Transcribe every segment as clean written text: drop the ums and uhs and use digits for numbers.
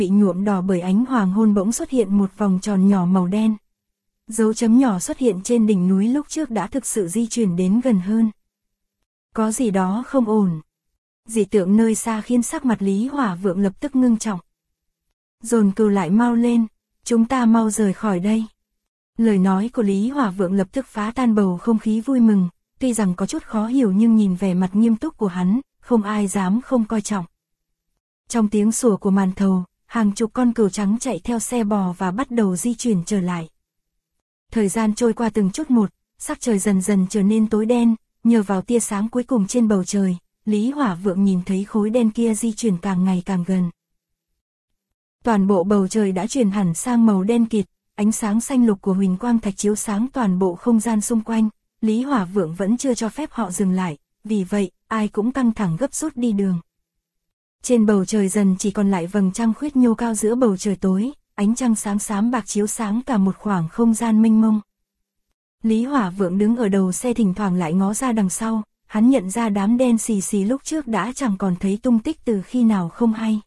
bị nhuộm đỏ bởi ánh hoàng hôn bỗng xuất hiện một vòng tròn nhỏ màu đen. Dấu chấm nhỏ xuất hiện trên đỉnh núi lúc trước đã thực sự di chuyển đến gần hơn. Có gì đó không ổn. Dị tượng nơi xa khiến sắc mặt Lý Hỏa Vượng lập tức ngưng trọng. Dồn Cừu lại mau lên, chúng ta mau rời khỏi đây. Lời nói của Lý Hỏa Vượng lập tức phá tan bầu không khí vui mừng, tuy rằng có chút khó hiểu nhưng nhìn vẻ mặt nghiêm túc của hắn, không ai dám không coi trọng. Trong tiếng sủa của màn thầu, hàng chục con cừu trắng chạy theo xe bò và bắt đầu di chuyển trở lại. Thời gian trôi qua từng chút một, sắc trời dần dần trở nên tối đen, nhờ vào tia sáng cuối cùng trên bầu trời, Lý Hỏa Vượng nhìn thấy khối đen kia di chuyển càng ngày càng gần. Toàn bộ bầu trời đã chuyển hẳn sang màu đen kịt, ánh sáng xanh lục của huỳnh quang thạch chiếu sáng toàn bộ không gian xung quanh, Lý Hỏa Vượng vẫn chưa cho phép họ dừng lại, vì vậy, ai cũng căng thẳng gấp rút đi đường. Trên bầu trời dần chỉ còn lại vầng trăng khuyết nhô cao giữa bầu trời tối, ánh trăng sáng xám bạc chiếu sáng cả một khoảng không gian mênh mông. Lý Hỏa Vượng đứng ở đầu xe thỉnh thoảng lại ngó ra đằng sau, hắn nhận ra đám đen xì xì lúc trước đã chẳng còn thấy tung tích từ khi nào không hay.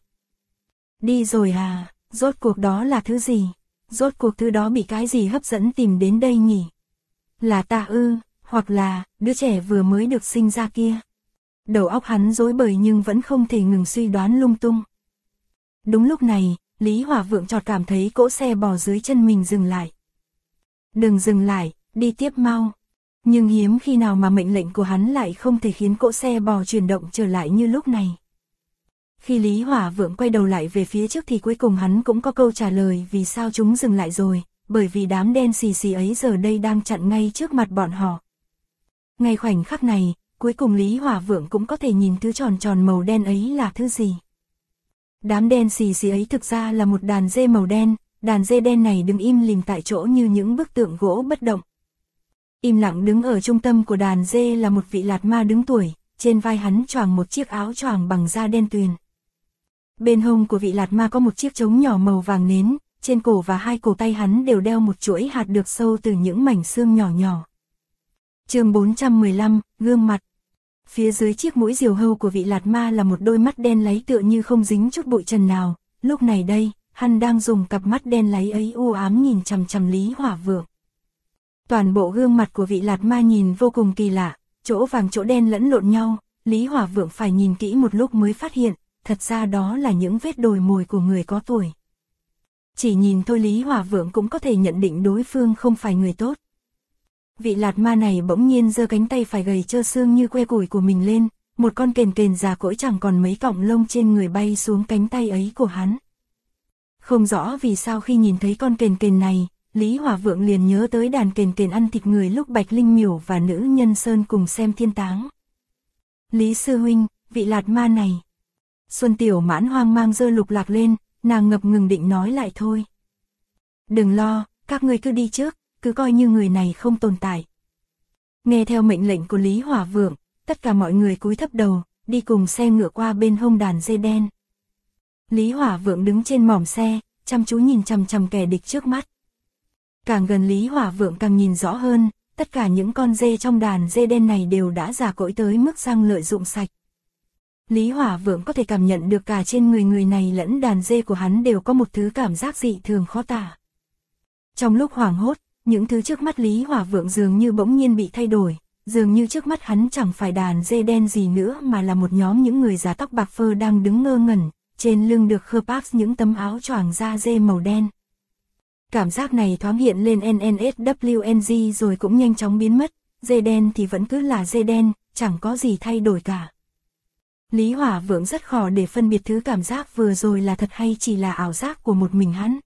Đi rồi à, rốt cuộc đó là thứ gì? Rốt cuộc thứ đó bị cái gì hấp dẫn tìm đến đây nhỉ? Là ta ư, hoặc là đứa trẻ vừa mới được sinh ra kia? Đầu óc hắn rối bời nhưng vẫn không thể ngừng suy đoán lung tung. Đúng lúc này, Lý Hỏa Vượng chợt cảm thấy cỗ xe bò dưới chân mình dừng lại. Đừng dừng lại, đi tiếp mau. Nhưng hiếm khi nào mà mệnh lệnh của hắn lại không thể khiến cỗ xe bò chuyển động trở lại như lúc này. Khi Lý Hỏa Vượng quay đầu lại về phía trước thì cuối cùng hắn cũng có câu trả lời vì sao chúng dừng lại rồi, bởi vì đám đen xì xì ấy giờ đây đang chặn ngay trước mặt bọn họ. Ngay khoảnh khắc này, cuối cùng Lý Hỏa Vượng cũng có thể nhìn thứ tròn tròn màu đen ấy là thứ gì. Đám đen xì xì ấy thực ra là một đàn dê màu đen, đàn dê đen này đứng im lìm tại chỗ như những bức tượng gỗ bất động. Im lặng đứng ở trung tâm của đàn dê là một vị lạt ma đứng tuổi, trên vai hắn choàng một chiếc áo choàng bằng da đen tuyền. Bên hông của vị lạt ma có một chiếc trống nhỏ màu vàng nến, trên cổ và hai cổ tay hắn đều đeo một chuỗi hạt được sâu từ những mảnh xương nhỏ nhỏ. Chương 415, gương mặt. Phía dưới chiếc mũi diều hâu của vị lạt ma là một đôi mắt đen láy tựa như không dính chút bụi trần nào, lúc này đây, hắn đang dùng cặp mắt đen láy ấy u ám nhìn chằm chằm Lý Hỏa Vượng. Toàn bộ gương mặt của vị lạt ma nhìn vô cùng kỳ lạ, chỗ vàng chỗ đen lẫn lộn nhau, Lý Hỏa Vượng phải nhìn kỹ một lúc mới phát hiện, thật ra đó là những vết đồi mồi của người có tuổi. Chỉ nhìn thôi Lý Hỏa Vượng cũng có thể nhận định đối phương không phải người tốt. Vị lạt ma này bỗng nhiên giơ cánh tay phải gầy trơ xương như que củi của mình lên, một con kền kền già cỗi chẳng còn mấy cọng lông trên người bay xuống cánh tay ấy của hắn. Không rõ vì sao khi nhìn thấy con kền kền này, Lý Hỏa Vượng liền nhớ tới đàn kền kền ăn thịt người lúc Bạch Linh Miểu và Nữ Nhân Sơn cùng xem thiên táng. Lý sư huynh, vị lạt ma này. Xuân Tiểu Mãn hoang mang giơ lục lạc lên, nàng ngập ngừng định nói lại thôi. Đừng lo, các ngươi cứ đi trước, cứ coi như người này không tồn tại. Nghe theo mệnh lệnh của Lý Hỏa Vượng, tất cả mọi người cúi thấp đầu, đi cùng xe ngựa qua bên hông đàn dê đen. Lý Hỏa Vượng đứng trên mỏm xe, chăm chú nhìn chằm chằm kẻ địch trước mắt. Càng gần Lý Hỏa Vượng càng nhìn rõ hơn, tất cả những con dê trong đàn dê đen này đều đã già cỗi tới mức răng lợi dụng sạch. Lý Hỏa Vượng có thể cảm nhận được cả trên người này lẫn đàn dê của hắn đều có một thứ cảm giác dị thường khó tả. Trong lúc hoảng hốt, những thứ trước mắt Lý Hỏa Vượng dường như bỗng nhiên bị thay đổi, dường như trước mắt hắn chẳng phải đàn dê đen gì nữa mà là một nhóm những người già tóc bạc phơ đang đứng ngơ ngẩn, trên lưng được khơ bác những tấm áo choàng da dê màu đen. Cảm giác này thoáng hiện lên NNSWNG rồi cũng nhanh chóng biến mất, dê đen thì vẫn cứ là dê đen, chẳng có gì thay đổi cả. Lý Hỏa Vượng rất khó để phân biệt thứ cảm giác vừa rồi là thật hay chỉ là ảo giác của một mình hắn.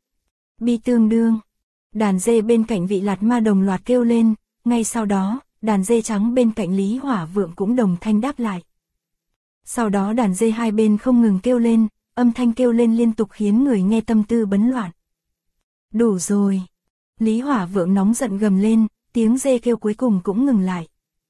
Bi tương đương. Đàn dê bên cạnh vị lạt ma đồng loạt kêu lên, ngay sau đó, đàn dê trắng bên cạnh Lý Hỏa Vượng cũng đồng thanh đáp lại. Sau đó đàn dê hai bên không ngừng kêu lên, âm thanh kêu lên liên tục khiến người nghe tâm tư bấn loạn. Đủ rồi. Lý Hỏa Vượng nóng giận gầm lên, tiếng dê kêu cuối cùng cũng ngừng lại.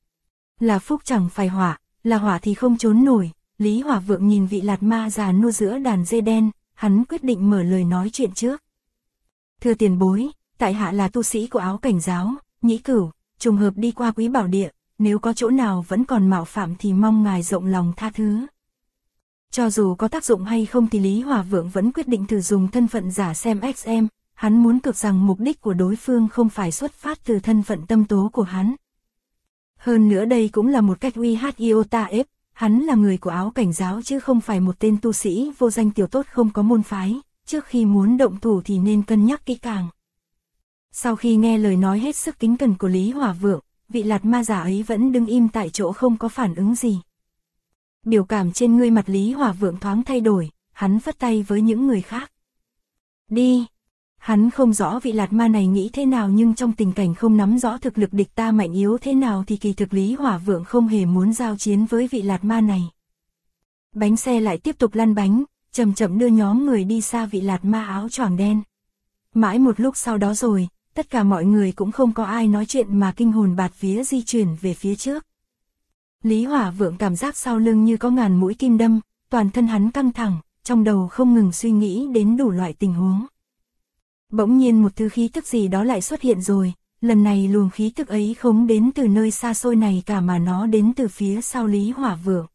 Là phúc chẳng phải hỏa, là hỏa thì không trốn nổi. Lý Hỏa Vượng nhìn vị lạt ma già nua giữa đàn dê đen, hắn quyết định mở lời nói chuyện trước. Thưa tiền bối, tại hạ là tu sĩ của Áo Cảnh giáo, Nhĩ Cửu, trùng hợp đi qua Quý Bảo Địa, nếu có chỗ nào vẫn còn mạo phạm thì mong ngài rộng lòng tha thứ. Cho dù có tác dụng hay không thì Lý Hòa Vượng vẫn quyết định thử dùng thân phận giả xem XM, hắn muốn cược rằng mục đích của đối phương không phải xuất phát từ thân phận tâm tố của hắn. Hơn nữa đây cũng là một cách uy hát Iota ép, hắn là người của áo cảnh giáo chứ không phải một tên tu sĩ vô danh tiểu tốt không có môn phái, trước khi muốn động thủ thì nên cân nhắc kỹ càng. Sau khi nghe lời nói hết sức kính cẩn của Lý Hòa Vượng, vị lạt ma giả ấy vẫn đứng im tại chỗ không có phản ứng gì. Biểu cảm trên người mặt Lý Hòa Vượng thoáng thay đổi, hắn phất tay với những người khác. Đi! Hắn không rõ vị lạt ma này nghĩ thế nào nhưng trong tình cảnh không nắm rõ thực lực địch ta mạnh yếu thế nào thì kỳ thực Lý Hòa Vượng không hề muốn giao chiến với vị lạt ma này. Bánh xe lại tiếp tục lăn bánh, chậm chậm đưa nhóm người đi xa vị lạt ma áo choàng đen. Mãi một lúc sau đó rồi, tất cả mọi người cũng không có ai nói chuyện mà kinh hồn bạt vía di chuyển về phía trước. Lý Hòa Vượng cảm giác sau lưng như có ngàn mũi kim đâm, toàn thân hắn căng thẳng, trong đầu không ngừng suy nghĩ đến đủ loại tình huống. Bỗng nhiên một thứ khí tức gì đó lại xuất hiện rồi, lần này luồng khí tức ấy không đến từ nơi xa xôi này cả mà nó đến từ phía sau Lý Hòa Vượng.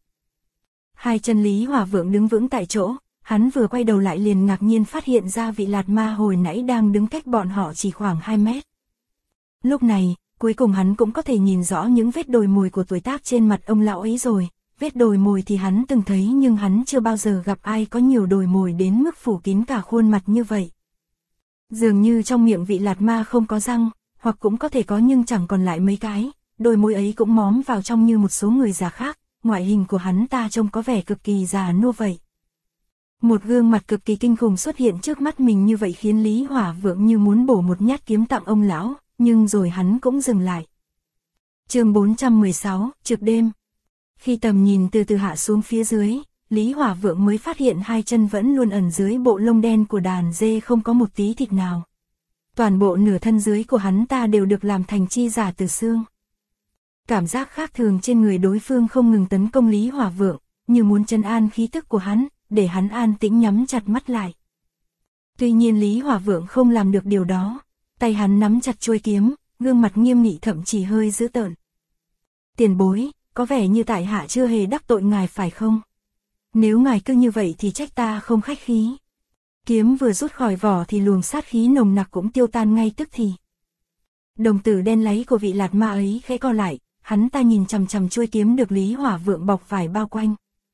Hai chân Lý Hòa Vượng đứng vững tại chỗ, hắn vừa quay đầu lại liền ngạc nhiên phát hiện ra vị lạt ma hồi nãy đang đứng cách bọn họ chỉ khoảng 2 mét. Lúc này, cuối cùng hắn cũng có thể nhìn rõ những vết đồi mồi của tuổi tác trên mặt ông lão ấy rồi, vết đồi mồi thì hắn từng thấy nhưng hắn chưa bao giờ gặp ai có nhiều đồi mồi đến mức phủ kín cả khuôn mặt như vậy. Dường như trong miệng vị lạt ma không có răng, hoặc cũng có thể có nhưng chẳng còn lại mấy cái, đôi môi ấy cũng móm vào trong như một số người già khác, ngoại hình của hắn ta trông có vẻ cực kỳ già nua vậy. Một gương mặt cực kỳ kinh khủng xuất hiện trước mắt mình như vậy khiến Lý Hòa Vượng như muốn bổ một nhát kiếm tặng ông lão, nhưng rồi hắn cũng dừng lại. Chương 416, trực đêm. Khi tầm nhìn từ từ hạ xuống phía dưới, Lý Hòa Vượng mới phát hiện hai chân vẫn luôn ẩn dưới bộ lông đen của đàn dê không có một tí thịt nào. Toàn bộ nửa thân dưới của hắn ta đều được làm thành chi giả từ xương. Cảm giác khác thường trên người đối phương không ngừng tấn công Lý Hòa Vượng, như muốn trấn an khí tức của hắn, để hắn an tĩnh nhắm chặt mắt lại. Tuy nhiên Lý Hòa Vượng không làm được điều đó, tay hắn nắm chặt chuôi kiếm, gương mặt nghiêm nghị thậm chí hơi dữ tợn. Tiền bối, có vẻ như tại hạ chưa hề đắc tội ngài phải không? Nếu ngài cứ như vậy thì trách ta không khách khí. Kiếm vừa rút khỏi vỏ thì luồng sát khí nồng nặc cũng tiêu tan ngay tức thì. Đồng tử đen láy của vị lạt ma ấy khẽ co lại, hắn ta nhìn chằm chằm chuôi kiếm được Lý Hòa Vượng bọc vải bao quanh.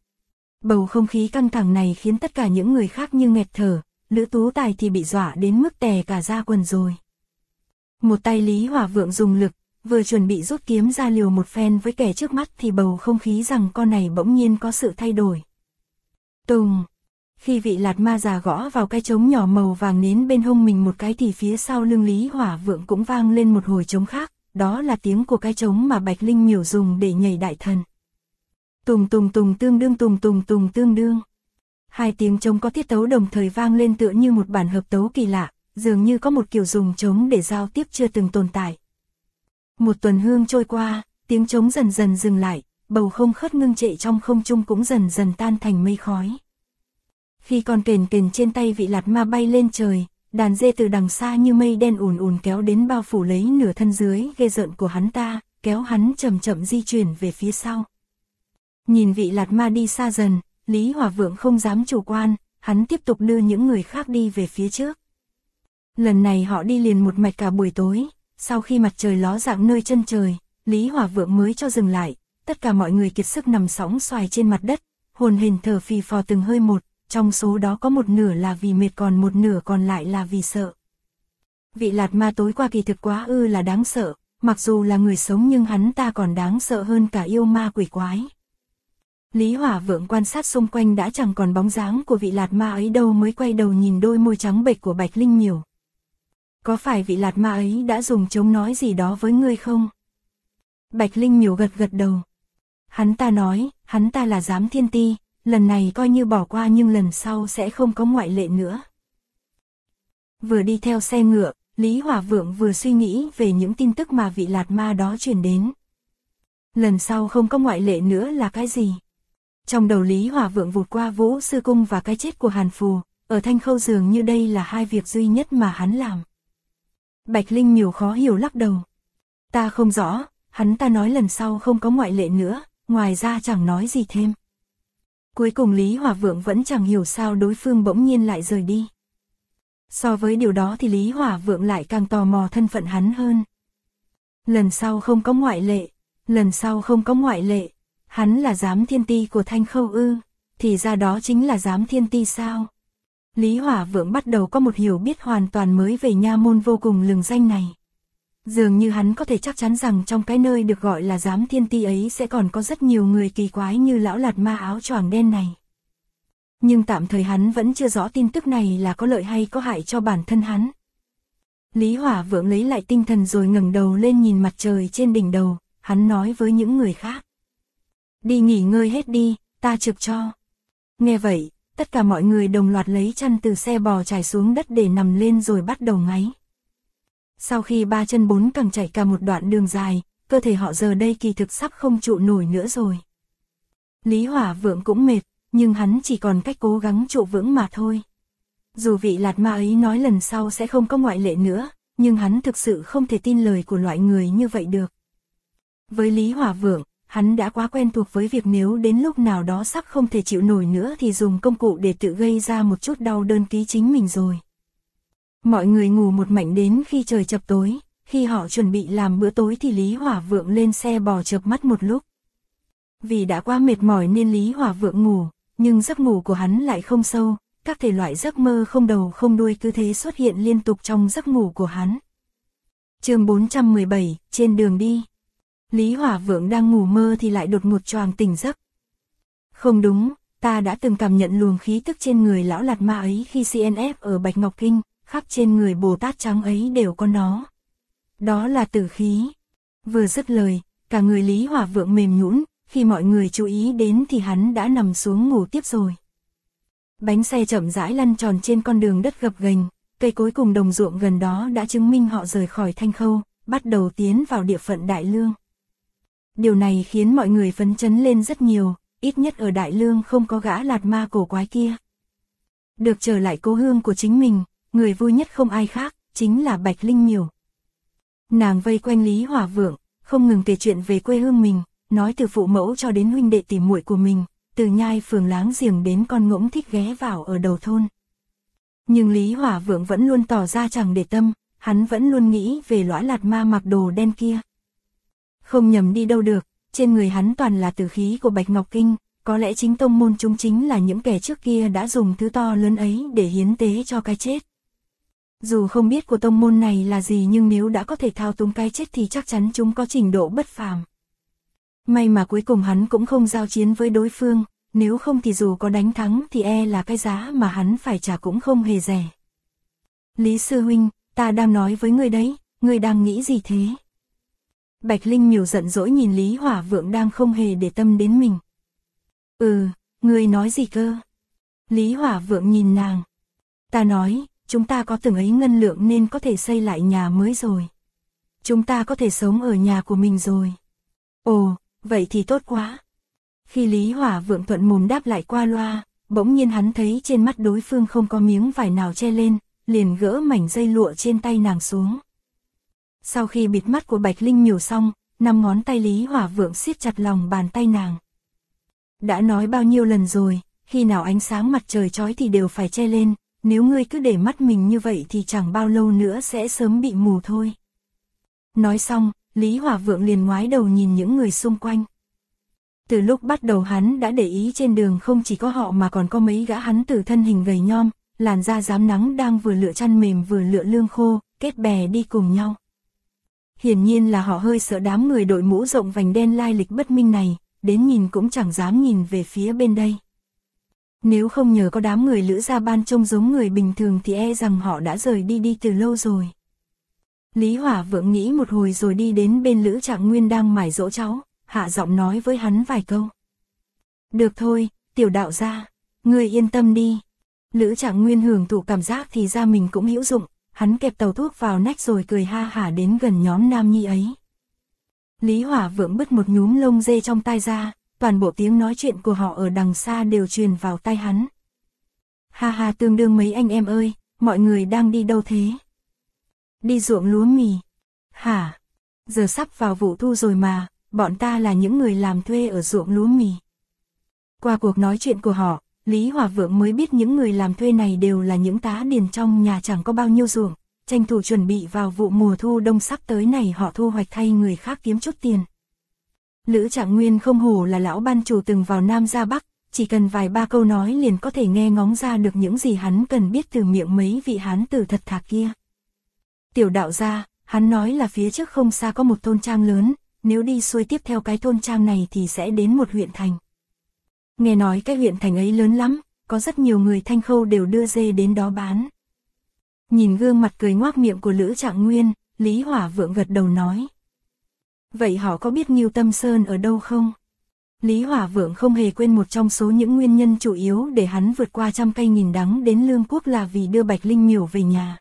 Bầu không khí căng thẳng này khiến tất cả những người khác như nghẹt thở, Lữ Tú Tài thì bị dọa đến mức tè cả da quần rồi. Một tay Lý Hòa Vượng dùng lực, vừa chuẩn bị rút kiếm ra liều một phen với kẻ trước mắt thì bầu không khí rằng con này bỗng nhiên có sự thay đổi. Tùng! Khi vị lạt ma già gõ vào cái trống nhỏ màu vàng nến bên hông mình một cái thì phía sau lưng Lý Hòa Vượng cũng vang lên một hồi trống khác, đó là tiếng của cái trống mà Bạch Linh Miểu dùng để nhảy đại thần. Tùng tùng tùng tương đương tùng tùng tùng tương đương. Hai tiếng trống có tiết tấu đồng thời vang lên tựa như một bản hợp tấu kỳ lạ, dường như có một kiểu dùng trống để giao tiếp chưa từng tồn tại. Một tuần hương trôi qua, tiếng trống dần dần dừng lại, bầu không khớt ngưng trệ trong không trung cũng dần dần tan thành mây khói. Khi con kền kền trên tay vị lạt ma bay lên trời, đàn dê từ đằng xa như mây đen ùn ùn kéo đến bao phủ lấy nửa thân dưới ghê rợn của hắn ta, kéo hắn chậm chậm di chuyển về phía sau. Nhìn vị lạt ma đi xa dần, Lý Hòa Vượng không dám chủ quan, hắn tiếp tục đưa những người khác đi về phía trước. Lần này họ đi liền một mạch cả buổi tối, sau khi mặt trời ló dạng nơi chân trời, Lý Hòa Vượng mới cho dừng lại, tất cả mọi người kiệt sức nằm sóng xoài trên mặt đất, hồn hển thở phì phò từng hơi một, trong số đó có một nửa là vì mệt còn một nửa còn lại là vì sợ. Vị lạt ma tối qua kỳ thực quá là đáng sợ, mặc dù là người sống nhưng hắn ta còn đáng sợ hơn cả yêu ma quỷ quái. Lý Hòa Vượng quan sát xung quanh đã chẳng còn bóng dáng của vị lạt ma ấy đâu mới quay đầu nhìn đôi môi trắng bệch của Bạch Linh Miểu. Có phải vị lạt ma ấy đã dùng trống nói gì đó với ngươi không? Bạch Linh Miểu gật gật đầu. Hắn ta nói, hắn ta là giám thiên ti, lần này coi như bỏ qua nhưng lần sau sẽ không có ngoại lệ nữa. Vừa đi theo xe ngựa, Lý Hòa Vượng vừa suy nghĩ về những tin tức mà vị lạt ma đó truyền đến. Lần sau không có ngoại lệ nữa là cái gì? Trong đầu Lý Hòa Vượng vụt qua Vũ Sư Cung và cái chết của Hàn Phù, ở Thanh Khâu dường như đây là hai việc duy nhất mà hắn làm. Bạch Linh Miểu khó hiểu lắc đầu. Ta không rõ, hắn ta nói lần sau không có ngoại lệ nữa, ngoài ra chẳng nói gì thêm. Cuối cùng Lý Hỏa Vượng vẫn chẳng hiểu sao đối phương bỗng nhiên lại rời đi. So với điều đó thì Lý Hỏa Vượng lại càng tò mò thân phận hắn hơn. Lần sau không có ngoại lệ, lần sau không có ngoại lệ, hắn là giám thiên ti của Thanh Khâu ư, thì ra đó chính là giám thiên ti sao? Lý Hỏa Vượng bắt đầu có một hiểu biết hoàn toàn mới về nha môn vô cùng lừng danh này. Dường như hắn có thể chắc chắn rằng trong cái nơi được gọi là giám thiên ti ấy sẽ còn có rất nhiều người kỳ quái như lão lạt ma áo choàng đen này. Nhưng tạm thời hắn vẫn chưa rõ tin tức này là có lợi hay có hại cho bản thân hắn. Lý Hỏa Vượng lấy lại tinh thần rồi ngẩng đầu lên nhìn mặt trời trên đỉnh đầu, hắn nói với những người khác. Đi nghỉ ngơi hết đi, ta trực cho. Nghe vậy, tất cả mọi người đồng loạt lấy chăn từ xe bò trải xuống đất để nằm lên rồi bắt đầu ngáy. Sau khi 3 chân 4 cẳng chạy cả một đoạn đường dài, cơ thể họ giờ đây kỳ thực sắp không trụ nổi nữa rồi. Lý Hỏa Vượng cũng mệt, nhưng hắn chỉ còn cách cố gắng trụ vững mà thôi. Dù vị lạt ma ấy nói lần sau sẽ không có ngoại lệ nữa, nhưng hắn thực sự không thể tin lời của loại người như vậy được. Với Lý Hỏa Vượng, hắn đã quá quen thuộc với việc nếu đến lúc nào đó sắp không thể chịu nổi nữa thì dùng công cụ để tự gây ra một chút đau đớn ký chính mình rồi. Mọi người ngủ một mảnh đến khi trời chập tối, khi họ chuẩn bị làm bữa tối thì Lý Hỏa Vượng lên xe bò chợp mắt một lúc. Vì đã quá mệt mỏi nên Lý Hỏa Vượng ngủ, nhưng giấc ngủ của hắn lại không sâu, các thể loại giấc mơ không đầu không đuôi cứ thế xuất hiện liên tục trong giấc ngủ của hắn. Chương 417, trên đường đi. Lý Hỏa Vượng đang ngủ mơ thì lại đột ngột choàng tỉnh giấc. Không đúng, ta đã từng cảm nhận luồng khí tức trên người lão lạt ma ấy khi CNF ở Bạch Ngọc Kinh, khắp trên người Bồ Tát trắng ấy đều có nó. Đó là tử khí. Vừa dứt lời, cả người Lý Hỏa Vượng mềm nhũn, khi mọi người chú ý đến thì hắn đã nằm xuống ngủ tiếp rồi. Bánh xe chậm rãi lăn tròn trên con đường đất gập ghềnh, cây cối cùng đồng ruộng gần đó đã chứng minh họ rời khỏi Thanh Khâu, bắt đầu tiến vào địa phận Đại Lương. Điều này khiến mọi người phấn chấn lên rất nhiều, ít nhất ở Đại Lương không có gã lạt ma cổ quái kia. Được trở lại cố hương của chính mình, người vui nhất không ai khác, chính là Bạch Linh Miểu. Nàng vây quanh Lý Hỏa Vượng, không ngừng kể chuyện về quê hương mình, nói từ phụ mẫu cho đến huynh đệ tỉ muội của mình, từ nhai phường láng giềng đến con ngỗng thích ghé vào ở đầu thôn. Nhưng Lý Hỏa Vượng vẫn luôn tỏ ra chẳng để tâm, hắn vẫn luôn nghĩ về lõa lạt ma mặc đồ đen kia. Không nhầm đi đâu được, trên người hắn toàn là tử khí của Bạch Ngọc Kinh, có lẽ chính tông môn chúng chính là những kẻ trước kia đã dùng thứ to lớn ấy để hiến tế cho cái chết. Dù không biết của tông môn này là gì nhưng nếu đã có thể thao túng cái chết thì chắc chắn chúng có trình độ bất phàm. May mà cuối cùng hắn cũng không giao chiến với đối phương, nếu không thì dù có đánh thắng thì e là cái giá mà hắn phải trả cũng không hề rẻ. Lý sư huynh, ta đang nói với ngươi đấy, ngươi đang nghĩ gì thế? Bạch Linh Miểu giận dỗi nhìn Lý Hỏa Vượng đang không hề để tâm đến mình. Ngươi nói gì cơ? Lý Hỏa Vượng nhìn nàng. Ta nói, chúng ta có từng ấy ngân lượng nên có thể xây lại nhà mới rồi. Chúng ta có thể sống ở nhà của mình rồi. Ồ, vậy thì tốt quá. Khi Lý Hỏa Vượng thuận mồm đáp lại qua loa, bỗng nhiên hắn thấy trên mắt đối phương không có miếng vải nào che lên, liền gỡ mảnh dây lụa trên tay nàng xuống. Sau khi bịt mắt của Bạch Linh Miểu xong, 5 ngón tay Lý Hỏa Vượng siết chặt lòng bàn tay nàng. Đã nói bao nhiêu lần rồi, khi nào ánh sáng mặt trời chói thì đều phải che lên, nếu ngươi cứ để mắt mình như vậy thì chẳng bao lâu nữa sẽ sớm bị mù thôi. Nói xong, Lý Hỏa Vượng liền ngoái đầu nhìn những người xung quanh. Từ lúc bắt đầu hắn đã để ý trên đường không chỉ có họ mà còn có mấy gã hắn tử thân hình gầy nhom, làn da rám nắng đang vừa lựa chăn mềm vừa lựa lương khô, kết bè đi cùng nhau. Hiển nhiên là họ hơi sợ đám người đội mũ rộng vành đen lai lịch bất minh này, đến nhìn cũng chẳng dám nhìn về phía bên đây. Nếu không nhờ có đám người Lữ Gia Ban trông giống người bình thường thì e rằng họ đã rời đi từ lâu rồi. Lý Hỏa Vượng nghĩ một hồi rồi đi đến bên Lữ Trạng Nguyên đang mải dỗ cháu, hạ giọng nói với hắn vài câu. Được thôi, tiểu đạo gia, ngươi yên tâm đi. Lữ Trạng Nguyên hưởng thụ cảm giác thì ra mình cũng hữu dụng, hắn kẹp tàu thuốc vào nách rồi cười ha hả đến gần nhóm nam nhi ấy. Lý Hỏa Vượng bứt một nhúm lông dê trong tai ra, toàn bộ tiếng nói chuyện của họ ở đằng xa đều truyền vào tai hắn. Ha ha, tương đương mấy anh em ơi, mọi người đang đi đâu thế? Đi ruộng lúa mì. Hả? Giờ sắp vào vụ thu rồi mà, bọn ta là những người làm thuê ở ruộng lúa mì. Qua cuộc nói chuyện của họ, Lý Hòa Vượng mới biết những người làm thuê này đều là những tá điền trong nhà chẳng có bao nhiêu ruộng, tranh thủ chuẩn bị vào vụ mùa thu đông sắp tới này họ thu hoạch thay người khác kiếm chút tiền. Lữ Trạng Nguyên không hổ là lão ban chủ từng vào Nam ra Bắc, chỉ cần vài ba câu nói liền có thể nghe ngóng ra được những gì hắn cần biết từ miệng mấy vị hán tử thật thà kia. Tiểu đạo gia, hắn nói là phía trước không xa có một thôn trang lớn, nếu đi xuôi tiếp theo cái thôn trang này thì sẽ đến một huyện thành. Nghe nói cái huyện thành ấy lớn lắm, có rất nhiều người Thanh Khâu đều đưa dê đến đó bán. Nhìn gương mặt cười ngoác miệng của Lữ Trạng Nguyên, Lý Hòa Vượng gật đầu nói. Vậy họ có biết Ngưu Tâm Sơn ở đâu không? Lý Hòa Vượng không hề quên một trong số những nguyên nhân chủ yếu để hắn vượt qua trăm cây nghìn đắng đến Lương Quốc là vì đưa Bạch Linh Miểu về nhà.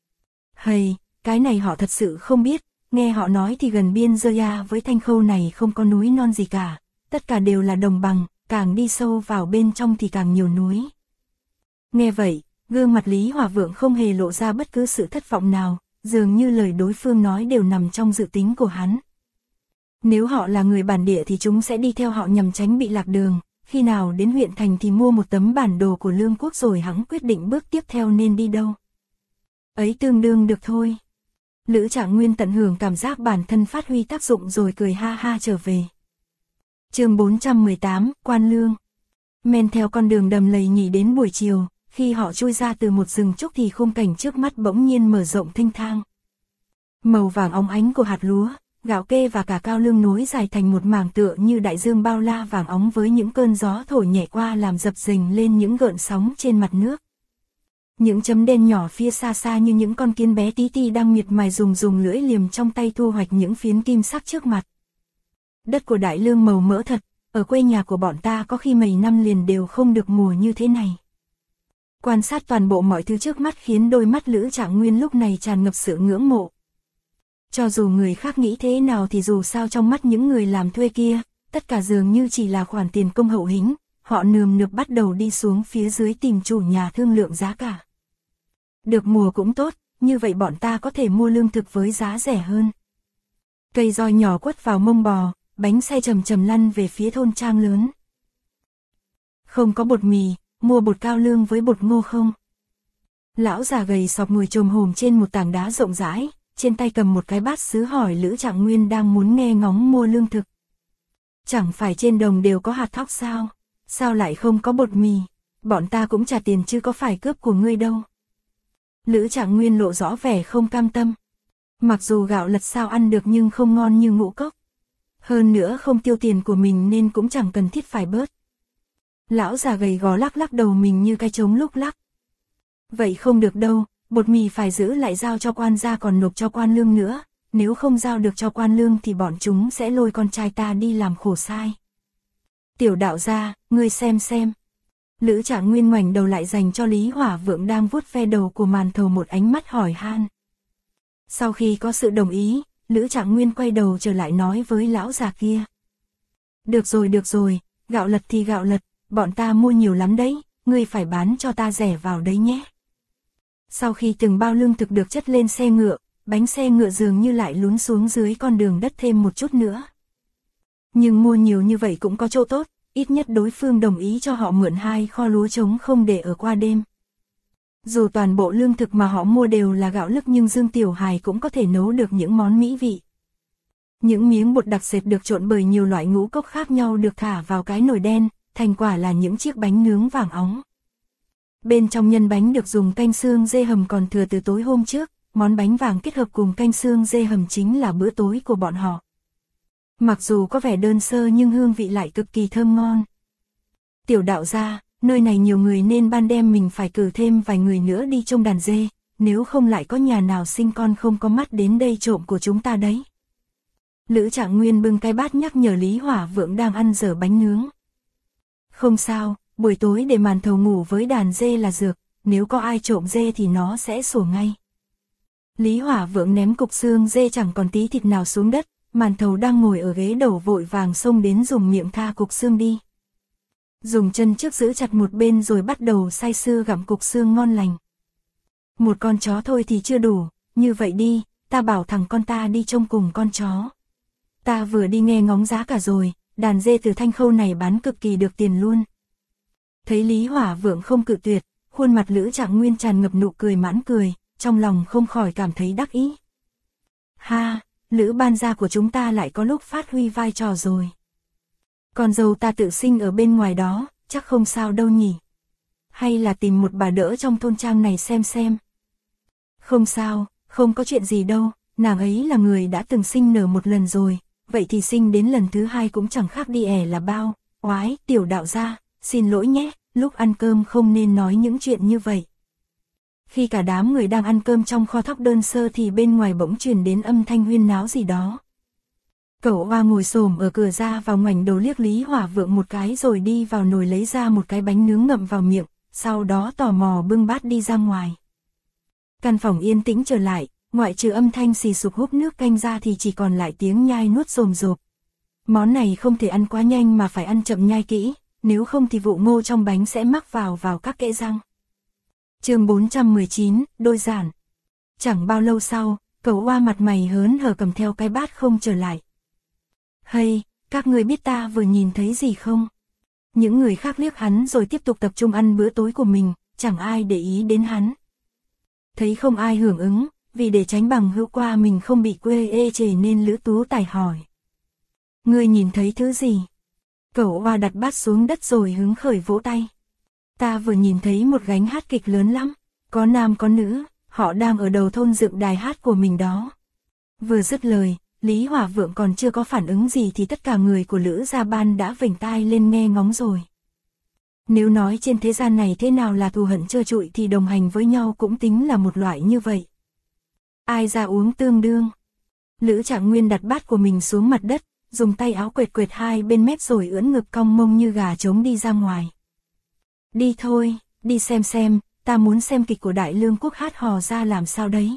Hầy, cái này họ thật sự không biết, nghe họ nói thì gần biên giới với Thanh Khâu này không có núi non gì cả, tất cả đều là đồng bằng, càng đi sâu vào bên trong thì càng nhiều núi. Nghe vậy, gương mặt Lý Hòa Vượng không hề lộ ra bất cứ sự thất vọng nào, dường như lời đối phương nói đều nằm trong dự tính của hắn. Nếu họ là người bản địa thì chúng sẽ đi theo họ nhằm tránh bị lạc đường, khi nào đến huyện thành thì mua một tấm bản đồ của Lương Quốc rồi hắn quyết định bước tiếp theo nên đi đâu. Ấy tương đương được thôi. Lữ Trạng Nguyên tận hưởng cảm giác bản thân phát huy tác dụng rồi cười ha ha trở về. Chương 418, Quan Lương. Men theo con đường đầm lầy nhỉ đến buổi chiều, khi họ chui ra từ một rừng trúc thì khung cảnh trước mắt bỗng nhiên mở rộng thênh thang. Màu vàng óng ánh của hạt lúa, gạo kê và cả cao lương nối dài thành một mảng tựa như đại dương bao la vàng óng với những cơn gió thổi nhẹ qua làm dập dềnh lên những gợn sóng trên mặt nước. Những chấm đen nhỏ phía xa xa như những con kiến bé tí ti đang miệt mài dùng lưỡi liềm trong tay thu hoạch những phiến kim sắc trước mặt. Đất của Đại Lương màu mỡ thật, ở quê nhà của bọn ta có khi mấy năm liền đều không được mùa như thế này. Quan sát toàn bộ mọi thứ trước mắt khiến đôi mắt Lữ Trạng Nguyên lúc này tràn ngập sự ngưỡng mộ. Cho dù người khác nghĩ thế nào thì dù sao trong mắt những người làm thuê kia, tất cả dường như chỉ là khoản tiền công hậu hĩnh, họ nườm nượp bắt đầu đi xuống phía dưới tìm chủ nhà thương lượng giá cả. Được mùa cũng tốt, như vậy bọn ta có thể mua lương thực với giá rẻ hơn. Cây roi nhỏ quất vào mông bò, bánh xe chầm chầm lăn về phía thôn trang lớn. Không có bột mì, mua bột cao lương với bột ngô không? Lão già gầy sọc ngồi chồm hổm trên một tảng đá rộng rãi, trên tay cầm một cái bát sứ hỏi Lữ Trạng Nguyên đang muốn nghe ngóng mua lương thực. Chẳng phải trên đồng đều có hạt thóc sao? Sao lại không có bột mì? Bọn ta cũng trả tiền chứ có phải cướp của ngươi đâu. Lữ Trạng Nguyên lộ rõ vẻ không cam tâm. Mặc dù gạo lật sao ăn được nhưng không ngon như ngũ cốc. Hơn nữa không tiêu tiền của mình nên cũng chẳng cần thiết phải bớt. Lão già gầy gò lắc lắc đầu mình như cái trống lúc lắc. Vậy không được đâu, bột mì phải giữ lại giao cho quan gia còn nộp cho quan lương nữa, nếu không giao được cho quan lương thì bọn chúng sẽ lôi con trai ta đi làm khổ sai. Tiểu đạo gia, ngươi xem. Lữ Trạng Nguyên ngoảnh đầu lại dành cho Lý Hòa Vượng đang vuốt ve đầu của Màn Thầu một ánh mắt hỏi han. Sau khi có sự đồng ý, Lữ Trạng Nguyên quay đầu trở lại nói với lão già kia. Được rồi, gạo lật thì gạo lật, bọn ta mua nhiều lắm đấy, ngươi phải bán cho ta rẻ vào đấy nhé. Sau khi từng bao lương thực được chất lên xe ngựa, bánh xe ngựa dường như lại lún xuống dưới con đường đất thêm một chút nữa. Nhưng mua nhiều như vậy cũng có chỗ tốt, ít nhất đối phương đồng ý cho họ mượn 2 kho lúa trống không để ở qua đêm. Dù toàn bộ lương thực mà họ mua đều là gạo lứt nhưng Dương Tiểu Hài cũng có thể nấu được những món mỹ vị. Những miếng bột đặc sệt được trộn bởi nhiều loại ngũ cốc khác nhau được thả vào cái nồi đen, thành quả là những chiếc bánh nướng vàng óng. Bên trong nhân bánh được dùng canh xương dê hầm còn thừa từ tối hôm trước, món bánh vàng kết hợp cùng canh xương dê hầm chính là bữa tối của bọn họ. Mặc dù có vẻ đơn sơ nhưng hương vị lại cực kỳ thơm ngon. Tiểu đạo gia, nơi này nhiều người nên ban đêm mình phải cử thêm vài người nữa đi trông đàn dê, nếu không lại có nhà nào sinh con không có mắt đến đây trộm của chúng ta đấy. Lữ Trạng Nguyên bưng cái bát nhắc nhở Lý Hòa Vượng đang ăn dở bánh nướng. Không sao, buổi tối để Màn Thầu ngủ với đàn dê là dược, nếu có ai trộm dê thì nó sẽ sủa ngay. Lý Hòa Vượng ném cục xương dê chẳng còn tí thịt nào xuống đất, Màn Thầu đang ngồi ở ghế đầu vội vàng xông đến dùng miệng tha cục xương đi. Dùng chân trước giữ chặt một bên rồi bắt đầu say sưa gặm cục xương ngon lành. Một con chó thôi thì chưa đủ, như vậy đi, ta bảo thằng con ta đi trông cùng con chó. Ta vừa đi nghe ngóng giá cả rồi, đàn dê từ Thanh Khâu này bán cực kỳ được tiền luôn. Thấy Lý Hỏa Vượng không cự tuyệt, khuôn mặt Lữ Trạng Nguyên tràn ngập nụ cười mãn cười, trong lòng không khỏi cảm thấy đắc ý. Ha, Lữ ban gia của chúng ta lại có lúc phát huy vai trò rồi. Con dâu ta tự sinh ở bên ngoài đó, chắc không sao đâu nhỉ. Hay là tìm một bà đỡ trong thôn trang này xem. Không sao, không có chuyện gì đâu, nàng ấy là người đã từng sinh nở một lần rồi, vậy thì sinh đến lần thứ hai cũng chẳng khác đi là bao. Oái, tiểu đạo gia, xin lỗi nhé, lúc ăn cơm không nên nói những chuyện như vậy. Khi cả đám người đang ăn cơm trong kho thóc đơn sơ thì bên ngoài bỗng truyền đến âm thanh huyên náo gì đó. Cẩu Oa ngồi xổm ở cửa ra vào ngoảnh đầu liếc Lý Hỏa Vượng một cái rồi đi vào nồi lấy ra một cái bánh nướng ngậm vào miệng, sau đó tò mò bưng bát đi ra ngoài. Căn phòng yên tĩnh trở lại, ngoại trừ âm thanh xì sụp húp nước canh ra thì chỉ còn lại tiếng nhai nuốt rồm rộp. Món này không thể ăn quá nhanh mà phải ăn chậm nhai kỹ, nếu không thì vụ ngô trong bánh sẽ mắc vào các kẽ răng. Chương 419, đôi giản. Chẳng bao lâu sau, Cẩu Oa mặt mày hớn hở cầm theo cái bát không trở lại. Hay, các người biết ta vừa nhìn thấy gì không? Những người khác liếc hắn rồi tiếp tục tập trung ăn bữa tối của mình, chẳng ai để ý đến hắn. Thấy không ai hưởng ứng, vì để tránh bằng hữu qua mình không bị quê chề nên Lữ Tú Tài hỏi. Ngươi nhìn thấy thứ gì? Cẩu Oa đặt bát xuống đất rồi hứng khởi vỗ tay. Ta vừa nhìn thấy một gánh hát kịch lớn lắm, có nam có nữ, họ đang ở đầu thôn dựng đài hát của mình đó. Vừa dứt lời, Lý Hỏa Vượng còn chưa có phản ứng gì thì tất cả người của Lữ gia ban đã vểnh tai lên nghe ngóng rồi. Nếu nói trên thế gian này thế nào là thù hận trơ trụi thì đồng hành với nhau cũng tính là một loại như vậy. Ai ra uống tương đương? Lữ Trạng Nguyên đặt bát của mình xuống mặt đất, dùng tay áo quệt hai bên mép rồi ưỡn ngực cong mông như gà trống đi ra ngoài. Đi thôi, đi xem, ta muốn xem kịch của Đại Lương Quốc hát hò ra làm sao đấy.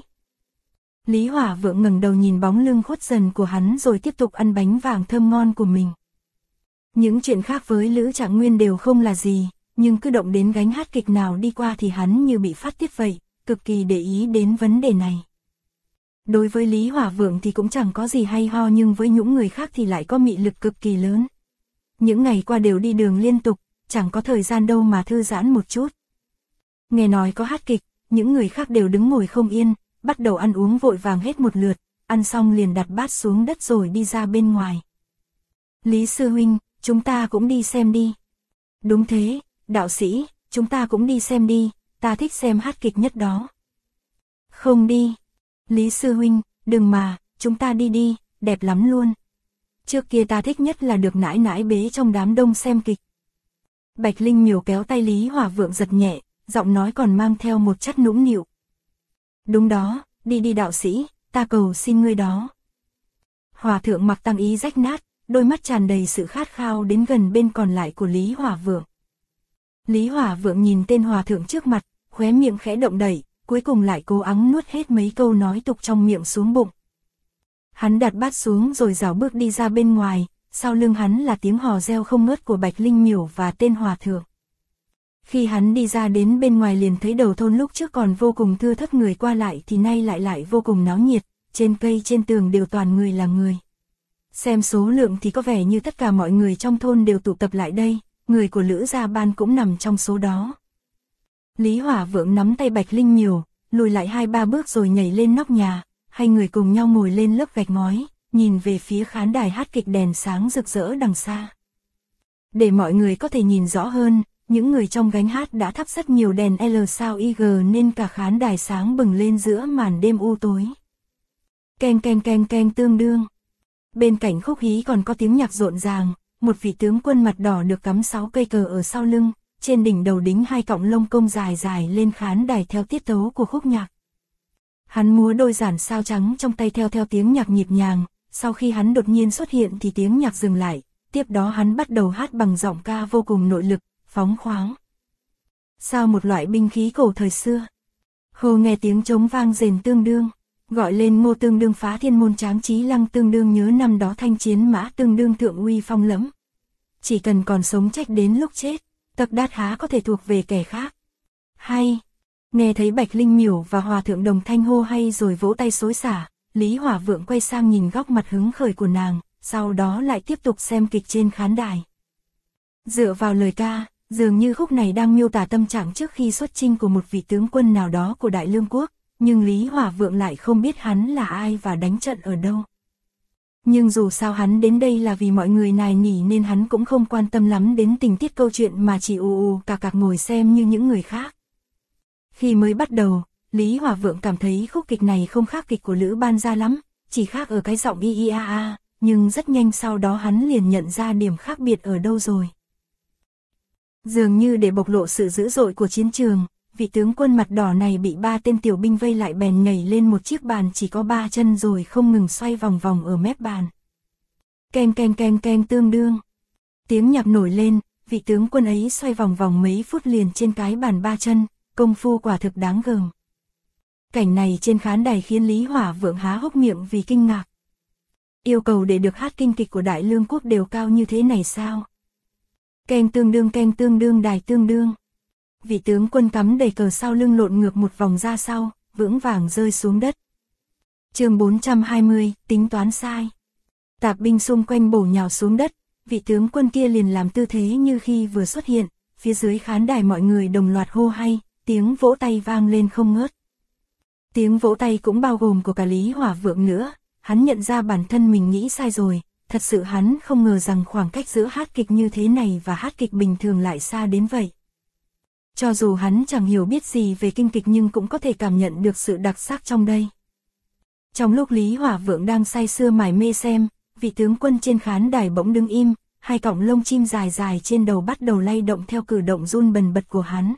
Lý Hỏa Vượng ngẩng đầu nhìn bóng lưng khuất dần của hắn rồi tiếp tục ăn bánh vàng thơm ngon của mình. Những chuyện khác với Lữ Trạng Nguyên đều không là gì, nhưng cứ động đến gánh hát kịch nào đi qua thì hắn như bị phát tiết vậy, cực kỳ để ý đến vấn đề này. Đối với Lý Hỏa Vượng thì cũng chẳng có gì hay ho nhưng với những người khác thì lại có mị lực cực kỳ lớn. Những ngày qua đều đi đường liên tục, chẳng có thời gian đâu mà thư giãn một chút. Nghe nói có hát kịch, những người khác đều đứng ngồi không yên, bắt đầu ăn uống vội vàng hết một lượt, ăn xong liền đặt bát xuống đất rồi đi ra bên ngoài. Lý sư huynh, chúng ta cũng đi xem đi. Đúng thế, đạo sĩ, chúng ta cũng đi xem đi, ta thích xem hát kịch nhất đó. Không đi. Lý sư huynh, đừng mà, chúng ta đi, đẹp lắm luôn. Trước kia ta thích nhất là được nãi nãi bế trong đám đông xem kịch. Bạch Linh Miểu kéo tay Lý Hỏa Vượng giật nhẹ, giọng nói còn mang theo một chất nũng nịu. Đúng đó, đi đạo sĩ, ta cầu xin ngươi đó. Hòa thượng mặc tăng y rách nát, đôi mắt tràn đầy sự khát khao đến gần bên còn lại của Lý Hỏa Vượng. Lý Hỏa Vượng nhìn tên hòa thượng trước mặt, khóe miệng khẽ động đẩy, cuối cùng lại cố gắng nuốt hết mấy câu nói tục trong miệng xuống bụng. Hắn đặt bát xuống rồi rảo bước đi ra bên ngoài, sau lưng hắn là tiếng hò reo không ngớt của Bạch Linh Miểu và tên hòa thượng. Khi hắn đi ra đến bên ngoài liền thấy đầu thôn lúc trước còn vô cùng thưa thớt người qua lại thì nay lại vô cùng náo nhiệt, trên cây trên tường đều toàn người là người. Xem số lượng thì có vẻ như tất cả mọi người trong thôn đều tụ tập lại đây, người của Lữ gia ban cũng nằm trong số đó. Lý Hỏa Vượng nắm tay Bạch Linh Miểu, lùi lại 2-3 bước rồi nhảy lên nóc nhà, hai người cùng nhau ngồi lên lớp gạch ngói, nhìn về phía khán đài hát kịch đèn sáng rực rỡ đằng xa. Để mọi người có thể nhìn rõ hơn, những người trong gánh hát đã thắp rất nhiều đèn L sao IG nên cả khán đài sáng bừng lên giữa màn đêm u tối. Keng tương đương. Bên cạnh khúc hí còn có tiếng nhạc rộn ràng, một vị tướng quân mặt đỏ được cắm 6 cây cờ ở sau lưng, trên đỉnh đầu đính 2 cọng lông công dài lên khán đài theo tiết tấu của khúc nhạc. Hắn múa đôi giản sao trắng trong tay theo tiếng nhạc nhịp nhàng, sau khi hắn đột nhiên xuất hiện thì tiếng nhạc dừng lại, tiếp đó hắn bắt đầu hát bằng giọng ca vô cùng nội lực, phóng khoáng. Sao một loại binh khí cổ thời xưa. Hồ nghe tiếng trống vang rền tương đương, gọi lên Ngô tương đương phá thiên môn tráng chí lăng tương đương nhớ năm đó thanh chiến mã tương đương thượng uy phong lẫm. Chỉ cần còn sống trách đến lúc chết, tặc đát há có thể thuộc về kẻ khác. Hay. Nghe thấy Bạch Linh Miểu và hòa thượng đồng thanh hô hay rồi vỗ tay xối xả, Lý Hỏa Vượng quay sang nhìn góc mặt hứng khởi của nàng, sau đó lại tiếp tục xem kịch trên khán đài. Dựa vào lời ca, dường như khúc này đang miêu tả tâm trạng trước khi xuất chinh của một vị tướng quân nào đó của Đại Lương quốc, nhưng Lý Hỏa Vượng lại không biết hắn là ai và đánh trận ở đâu. Nhưng dù sao hắn đến đây là vì mọi người nài nỉ nên hắn cũng không quan tâm lắm đến tình tiết câu chuyện mà chỉ ù cạc cạc ngồi xem như những người khác. Khi mới bắt đầu, Lý Hỏa Vượng cảm thấy khúc kịch này không khác kịch của Lữ Ban Gia lắm, chỉ khác ở cái giọng y a a, nhưng rất nhanh sau đó hắn liền nhận ra điểm khác biệt ở đâu rồi. Dường như để bộc lộ sự dữ dội của chiến trường, vị tướng quân mặt đỏ này bị 3 tên tiểu binh vây lại bèn nhảy lên một chiếc bàn chỉ có 3 chân rồi không ngừng xoay vòng vòng ở mép bàn. Keng keng keng keng tương đương. Tiếng nhạc nổi lên, vị tướng quân ấy xoay vòng vòng mấy phút liền trên cái bàn 3 chân, công phu quả thực đáng gờm. Cảnh này trên khán đài khiến Lý Hỏa Vượng há hốc miệng vì kinh ngạc. Yêu cầu để được hát kinh kịch của Đại Lương quốc đều cao như thế này sao? Keng tương đương đài tương đương. Vị tướng quân cắm đầy cờ sau lưng lộn ngược một vòng ra sau, vững vàng rơi xuống đất. Chương 420, tính toán sai. Tạp binh xung quanh bổ nhào xuống đất, vị tướng quân kia liền làm tư thế như khi vừa xuất hiện, phía dưới khán đài mọi người đồng loạt hô hay, tiếng vỗ tay vang lên không ngớt. Tiếng vỗ tay cũng bao gồm của cả Lý Hỏa Vượng nữa, hắn nhận ra bản thân mình nghĩ sai rồi, thật sự hắn không ngờ rằng khoảng cách giữa hát kịch như thế này và hát kịch bình thường lại xa đến vậy. Cho dù hắn chẳng hiểu biết gì về kinh kịch nhưng cũng có thể cảm nhận được sự đặc sắc trong đây. Trong lúc Lý Hỏa Vượng đang say sưa mải mê xem, vị tướng quân trên khán đài bỗng đứng im, hai cọng lông chim dài dài trên đầu bắt đầu lay động theo cử động run bần bật của hắn.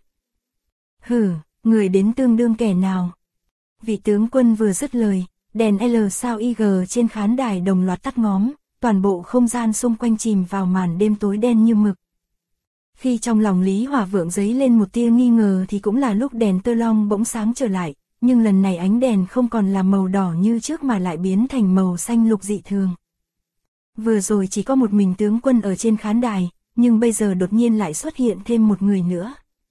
Hử, người đến tương đương kẻ nào? Vị tướng quân vừa dứt lời, đèn L sao IG trên khán đài đồng loạt tắt ngóm, toàn bộ không gian xung quanh chìm vào màn đêm tối đen như mực. Khi trong lòng Lý Hỏa Vượng dấy lên một tia nghi ngờ thì cũng là lúc đèn tơ long bỗng sáng trở lại, nhưng lần này ánh đèn không còn là màu đỏ như trước mà lại biến thành màu xanh lục dị thường. Vừa rồi chỉ có một mình tướng quân ở trên khán đài, nhưng bây giờ đột nhiên lại xuất hiện thêm một người nữa.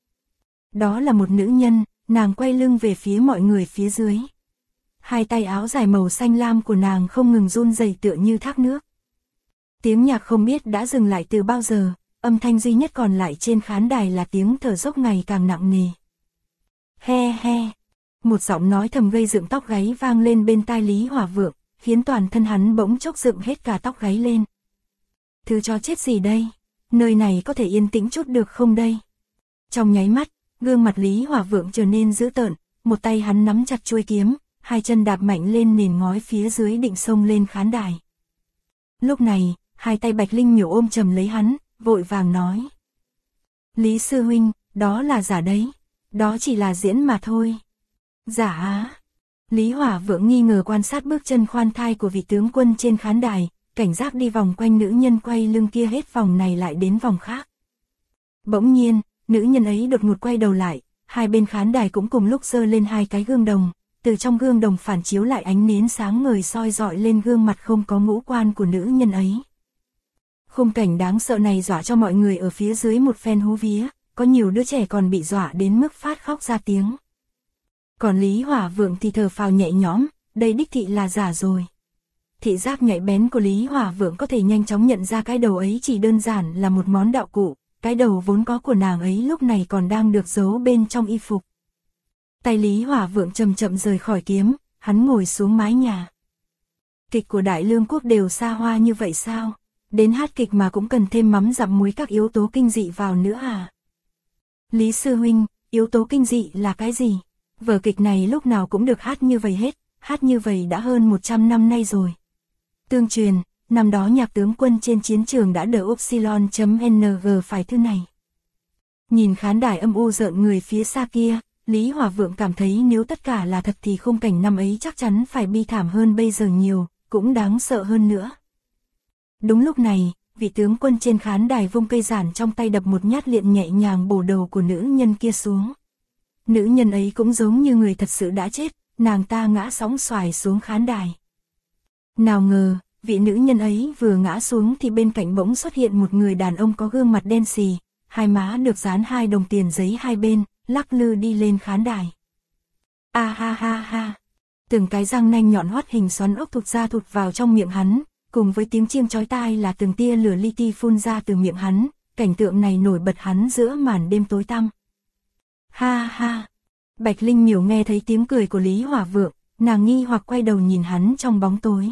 Đó là một nữ nhân, nàng quay lưng về phía mọi người phía dưới. Hai tay áo dài màu xanh lam của nàng không ngừng run rẩy tựa như thác nước. Tiếng nhạc không biết đã dừng lại từ bao giờ, âm thanh duy nhất còn lại trên khán đài là tiếng thở dốc ngày càng nặng nề. He he, một giọng nói thầm gây dựng tóc gáy vang lên bên tai Lý Hỏa Vượng, khiến toàn thân hắn bỗng chốc dựng hết cả tóc gáy lên. Thứ cho chết gì đây? Nơi này có thể yên tĩnh chút được không đây? Trong nháy mắt, gương mặt Lý Hỏa Vượng trở nên dữ tợn, một tay hắn nắm chặt chuôi kiếm, hai chân đạp mạnh lên nền ngói phía dưới định xông lên khán đài. Lúc này, hai tay Bạch Linh Miểu ôm chầm lấy hắn, vội vàng nói. Lý sư huynh, đó là giả đấy, đó chỉ là diễn mà thôi. Giả á? Lý Hỏa Vượng nghi ngờ quan sát bước chân khoan thai của vị tướng quân trên khán đài, cảnh giác đi vòng quanh nữ nhân quay lưng kia hết vòng này lại đến vòng khác. Bỗng nhiên, nữ nhân ấy đột ngột quay đầu lại, hai bên khán đài cũng cùng lúc giơ lên hai cái gương đồng, từ trong gương đồng phản chiếu lại ánh nến sáng ngời soi rọi lên gương mặt không có ngũ quan của nữ nhân ấy. Khung cảnh đáng sợ này dọa cho mọi người ở phía dưới một phen hú vía, có nhiều đứa trẻ còn bị dọa đến mức phát khóc ra tiếng. Còn Lý Hỏa Vượng thì thở phào nhẹ nhõm, đây đích thị là giả rồi. Thị giác nhạy bén của Lý Hỏa Vượng có thể nhanh chóng nhận ra cái đầu ấy chỉ đơn giản là một món đạo cụ, cái đầu vốn có của nàng ấy lúc này còn đang được giấu bên trong y phục. Tay Lý Hỏa Vượng chậm chậm rời khỏi kiếm, hắn ngồi xuống mái nhà. Kịch của Đại Lương quốc đều xa hoa như vậy sao? Đến hát kịch mà cũng cần thêm mắm dặm muối các yếu tố kinh dị vào nữa à? Lý sư huynh, yếu tố kinh dị là cái gì? Vở kịch này lúc nào cũng được hát như vậy hết, hát như vậy đã hơn 100 năm nay rồi. Tương truyền, năm đó nhạc tướng quân trên chiến trường đã đỡ Upsilon.ng phải thứ này. Nhìn khán đài âm u rợn người phía xa kia, Lý Hỏa Vượng cảm thấy nếu tất cả là thật thì khung cảnh năm ấy chắc chắn phải bi thảm hơn bây giờ nhiều, cũng đáng sợ hơn nữa. Đúng lúc này, vị tướng quân trên khán đài vung cây giản trong tay đập một nhát liện nhẹ nhàng bổ đầu của nữ nhân kia xuống. Nữ nhân ấy cũng giống như người thật sự đã chết, nàng ta ngã sóng xoài xuống khán đài. Nào ngờ, vị nữ nhân ấy vừa ngã xuống thì bên cạnh bỗng xuất hiện một người đàn ông có gương mặt đen xì, hai má được dán 2 đồng tiền giấy hai bên, lắc lư đi lên khán đài. A ha ha ha. Từng cái răng nanh nhọn hoắt hình xoắn ốc thụt ra thụt vào trong miệng hắn, cùng với tiếng chiêng chói tai là từng tia lửa li ti phun ra từ miệng hắn, cảnh tượng này nổi bật hắn giữa màn đêm tối tăm. Ha ha! Bạch Linh Miểu nghe thấy tiếng cười của Lý Hỏa Vượng, nàng nghi hoặc quay đầu nhìn hắn trong bóng tối.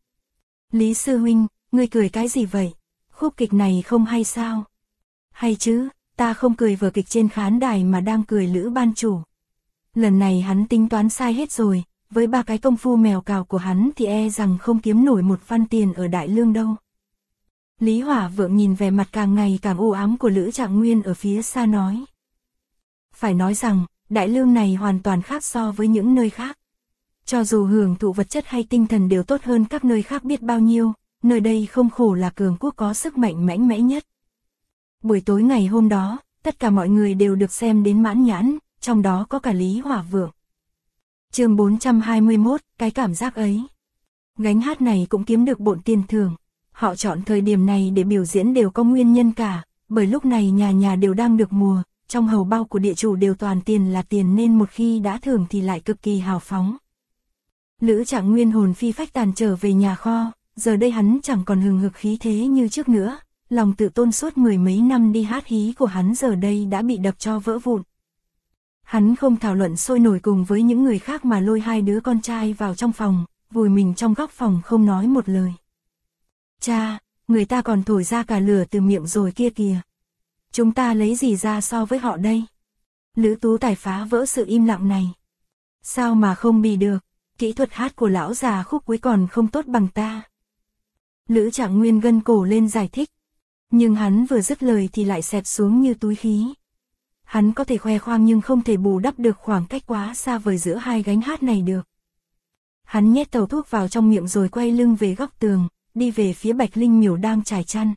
Lý sư huynh, ngươi cười cái gì vậy? Khúc kịch này không hay sao? Hay chứ, ta không cười vở kịch trên khán đài mà đang cười Lữ ban chủ. Lần này hắn tính toán sai hết rồi, với 3 cái công phu mèo cào của hắn thì e rằng không kiếm nổi một văn tiền ở Đại Lương đâu. Lý Hỏa Vượng nhìn vẻ mặt càng ngày càng u ám của Lữ Trạng Nguyên ở phía xa nói. Phải nói rằng, Đại Lương này hoàn toàn khác so với những nơi khác. Cho dù hưởng thụ vật chất hay tinh thần đều tốt hơn các nơi khác biết bao nhiêu, nơi đây không khổ là cường quốc có sức mạnh mãnh mẽ nhất. Buổi tối ngày hôm đó, tất cả mọi người đều được xem đến mãn nhãn, trong đó có cả Lý Hỏa Vượng. Chương 421, cái cảm giác ấy. Gánh hát này cũng kiếm được bộn tiền thưởng. Họ chọn thời điểm này để biểu diễn đều có nguyên nhân cả, bởi lúc này nhà nhà đều đang được mùa, trong hầu bao của địa chủ đều toàn tiền là tiền nên một khi đã thưởng thì lại cực kỳ hào phóng. Lữ Trạng Nguyên hồn phi phách tàn trở về nhà kho, giờ đây hắn chẳng còn hừng hực khí thế như trước nữa, lòng tự tôn suốt 10 mấy năm đi hát hí của hắn giờ đây đã bị đập cho vỡ vụn. Hắn không thảo luận sôi nổi cùng với những người khác mà lôi 2 đứa con trai vào trong phòng, vùi mình trong góc phòng không nói một lời. Cha, người ta còn thổi ra cả lửa từ miệng rồi kia kìa. Chúng ta lấy gì ra so với họ đây? Lữ Tú Tài phá vỡ sự im lặng này. Sao mà không bì được, kỹ thuật hát của lão già khúc cuối còn không tốt bằng ta. Lữ Trạng Nguyên gân cổ lên giải thích. Nhưng hắn vừa dứt lời thì lại xẹt xuống như túi khí. Hắn có thể khoe khoang nhưng không thể bù đắp được khoảng cách quá xa vời giữa hai gánh hát này được. Hắn nhét tàu thuốc vào trong miệng rồi quay lưng về góc tường, đi về phía Bạch Linh Miểu đang trải chăn.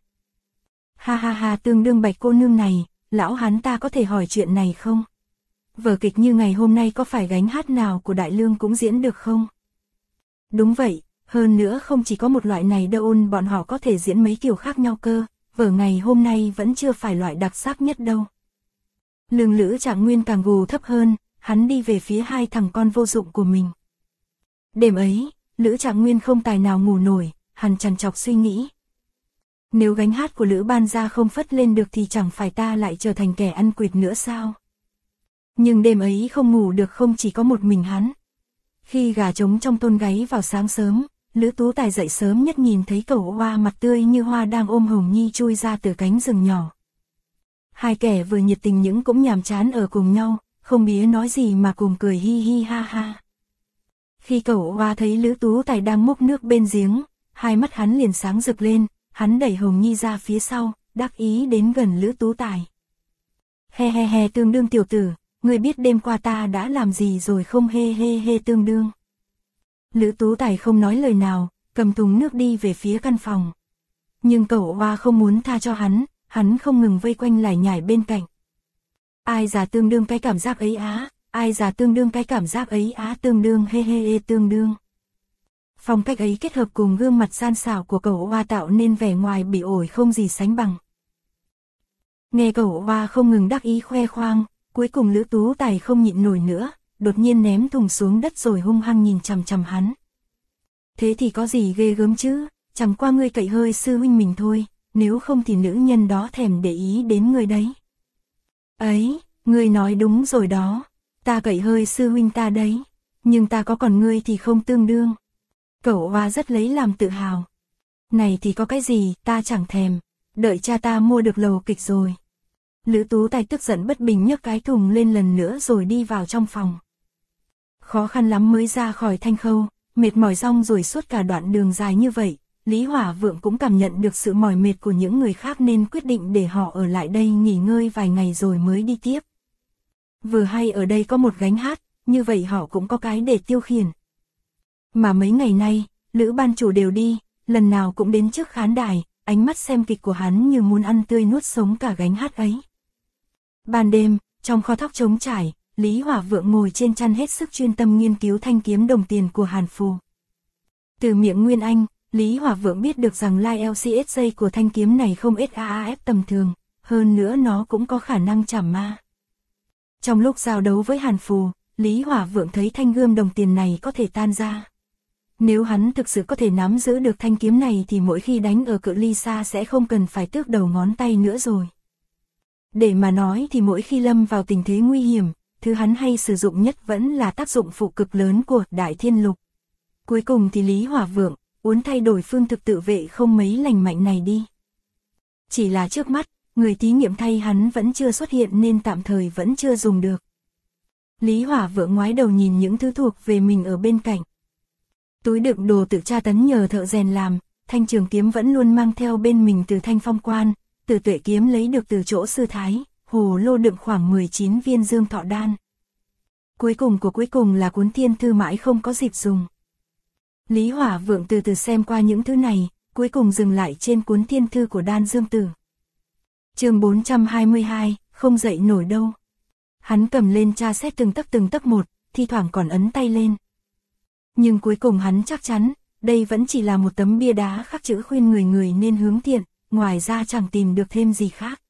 Ha ha ha, tương đương Bạch cô nương này, lão hắn ta có thể hỏi chuyện này không? Vở kịch như ngày hôm nay có phải gánh hát nào của Đại Lương cũng diễn được không? Đúng vậy, hơn nữa không chỉ có một loại này đâu, bọn họ có thể diễn mấy kiểu khác nhau cơ, vở ngày hôm nay vẫn chưa phải loại đặc sắc nhất đâu. Lương Lữ Trạng Nguyên càng gù thấp hơn, hắn đi về phía 2 thằng con vô dụng của mình. Đêm ấy, Lữ Trạng Nguyên không tài nào ngủ nổi, hắn trằn trọc suy nghĩ. Nếu gánh hát của Lữ Ban gia không phất lên được thì chẳng phải ta lại trở thành kẻ ăn quỵt nữa sao? Nhưng đêm ấy không ngủ được không chỉ có một mình hắn. Khi gà trống trong thôn gáy vào sáng sớm, Lữ Tú Tài dậy sớm nhất nhìn thấy cẩu hoa mặt tươi như hoa đang ôm Hồng Nhi chui ra từ cánh rừng nhỏ. Hai kẻ vừa nhiệt tình những cũng nhàm chán ở cùng nhau, không biết nói gì mà cùng cười hi hi ha ha. Khi cẩu hoa thấy Lữ Tú Tài đang múc nước bên giếng, hai mắt hắn liền sáng rực lên, hắn đẩy Hồng Nhi ra phía sau, đắc ý đến gần Lữ Tú Tài. He he he, tương đương tiểu tử, ngươi biết đêm qua ta đã làm gì rồi không? He he he, tương đương. Lữ Tú Tài không nói lời nào, cầm thùng nước đi về phía căn phòng. Nhưng cẩu hoa không muốn tha cho hắn không ngừng vây quanh lải nhải bên cạnh. Ai già tương đương cái cảm giác ấy á, ai già tương đương cái cảm giác ấy á, tương đương he he he, tương đương. Phong cách ấy kết hợp cùng gương mặt gian xảo của cẩu hoa tạo nên vẻ ngoài bị ổi không gì sánh bằng. Nghe cẩu hoa không ngừng đắc ý khoe khoang, cuối cùng Lữ Tú Tài không nhịn nổi nữa, đột nhiên ném thùng xuống đất rồi hung hăng nhìn chằm chằm hắn. Thế thì có gì ghê gớm chứ, chẳng qua ngươi cậy hơi sư huynh mình thôi, nếu không thì nữ nhân đó thèm để ý đến ngươi đấy. Ấy, ngươi nói đúng rồi đó, ta cậy hơi sư huynh ta đấy, nhưng ta có còn ngươi thì không tương đương. Cẩu hoa rất lấy làm tự hào. Này thì có cái gì, ta chẳng thèm, đợi cha ta mua được lầu kịch rồi. Lữ Tú Tài tức giận bất bình nhấc cái thùng lên lần nữa rồi đi vào trong phòng. Khó khăn lắm mới ra khỏi thanh khâu, mệt mỏi xong rồi suốt cả đoạn đường dài như vậy, Lý Hỏa Vượng cũng cảm nhận được sự mỏi mệt của những người khác nên quyết định để họ ở lại đây nghỉ ngơi vài ngày rồi mới đi tiếp. Vừa hay ở đây có một gánh hát, như vậy họ cũng có cái để tiêu khiển. Mà mấy ngày nay, Lữ ban chủ đều đi, lần nào cũng đến trước khán đài, ánh mắt xem kịch của hắn như muốn ăn tươi nuốt sống cả gánh hát ấy. Ban đêm, trong kho thóc trống trải, Lý Hỏa Vượng ngồi trên chăn hết sức chuyên tâm nghiên cứu thanh kiếm đồng tiền của Hàn Phù. Từ miệng Nguyên Anh, Lý Hỏa Vượng biết được rằng lai LCSJ của thanh kiếm này không SAAF tầm thường, hơn nữa nó cũng có khả năng chảm ma. Trong lúc giao đấu với Hàn Phù, Lý Hỏa Vượng thấy thanh gươm đồng tiền này có thể tan ra. Nếu hắn thực sự có thể nắm giữ được thanh kiếm này thì mỗi khi đánh ở cự ly xa sẽ không cần phải tước đầu ngón tay nữa rồi. Để mà nói thì mỗi khi lâm vào tình thế nguy hiểm, thứ hắn hay sử dụng nhất vẫn là tác dụng phụ cực lớn của Đại Thiên Lục. Cuối cùng thì Lý Hỏa Vượng muốn thay đổi phương thức tự vệ không mấy lành mạnh này đi. Chỉ là trước mắt, người thí nghiệm thay hắn vẫn chưa xuất hiện nên tạm thời vẫn chưa dùng được. Lý Hỏa Vượng ngoái đầu nhìn những thứ thuộc về mình ở bên cạnh. Túi đựng đồ tự tra tấn nhờ thợ rèn làm, thanh trường kiếm vẫn luôn mang theo bên mình từ Thanh Phong Quan, từ Tuệ kiếm lấy được từ chỗ sư thái, hồ lô đựng khoảng 19 viên dương thọ đan. Cuối cùng là cuốn thiên thư mãi không có dịp dùng. Lý Hỏa Vượng từ từ xem qua những thứ này, cuối cùng dừng lại trên cuốn thiên thư của Đan Dương Tử. Chương 422, không dậy nổi đâu. Hắn cầm lên tra xét từng tấc một, thi thoảng còn ấn tay lên. Nhưng cuối cùng hắn chắc chắn, đây vẫn chỉ là một tấm bia đá khắc chữ khuyên người nên hướng thiện, ngoài ra chẳng tìm được thêm gì khác.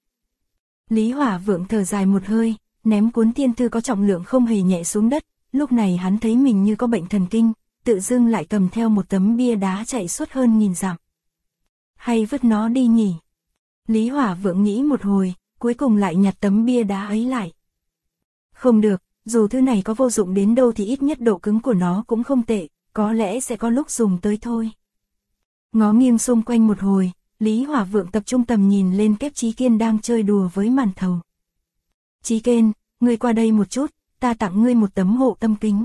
Lý Hỏa Vượng thở dài một hơi, ném cuốn thiên thư có trọng lượng không hề nhẹ xuống đất, lúc này hắn thấy mình như có bệnh thần kinh, tự dưng lại cầm theo một tấm bia đá chạy suốt hơn 1000 dặm. Hay vứt nó đi nhỉ? Lý Hỏa Vượng nghĩ một hồi, cuối cùng lại nhặt tấm bia đá ấy lại. Không được, dù thứ này có vô dụng đến đâu thì ít nhất độ cứng của nó cũng không tệ, có lẽ sẽ có lúc dùng tới thôi. Ngó nghiêng xung quanh một hồi, Lý Hỏa Vượng tập trung tầm nhìn lên Kép Chí Kiên đang chơi đùa với màn thầu. Chí Kiên, ngươi qua đây một chút, ta tặng ngươi một tấm hộ tâm kính.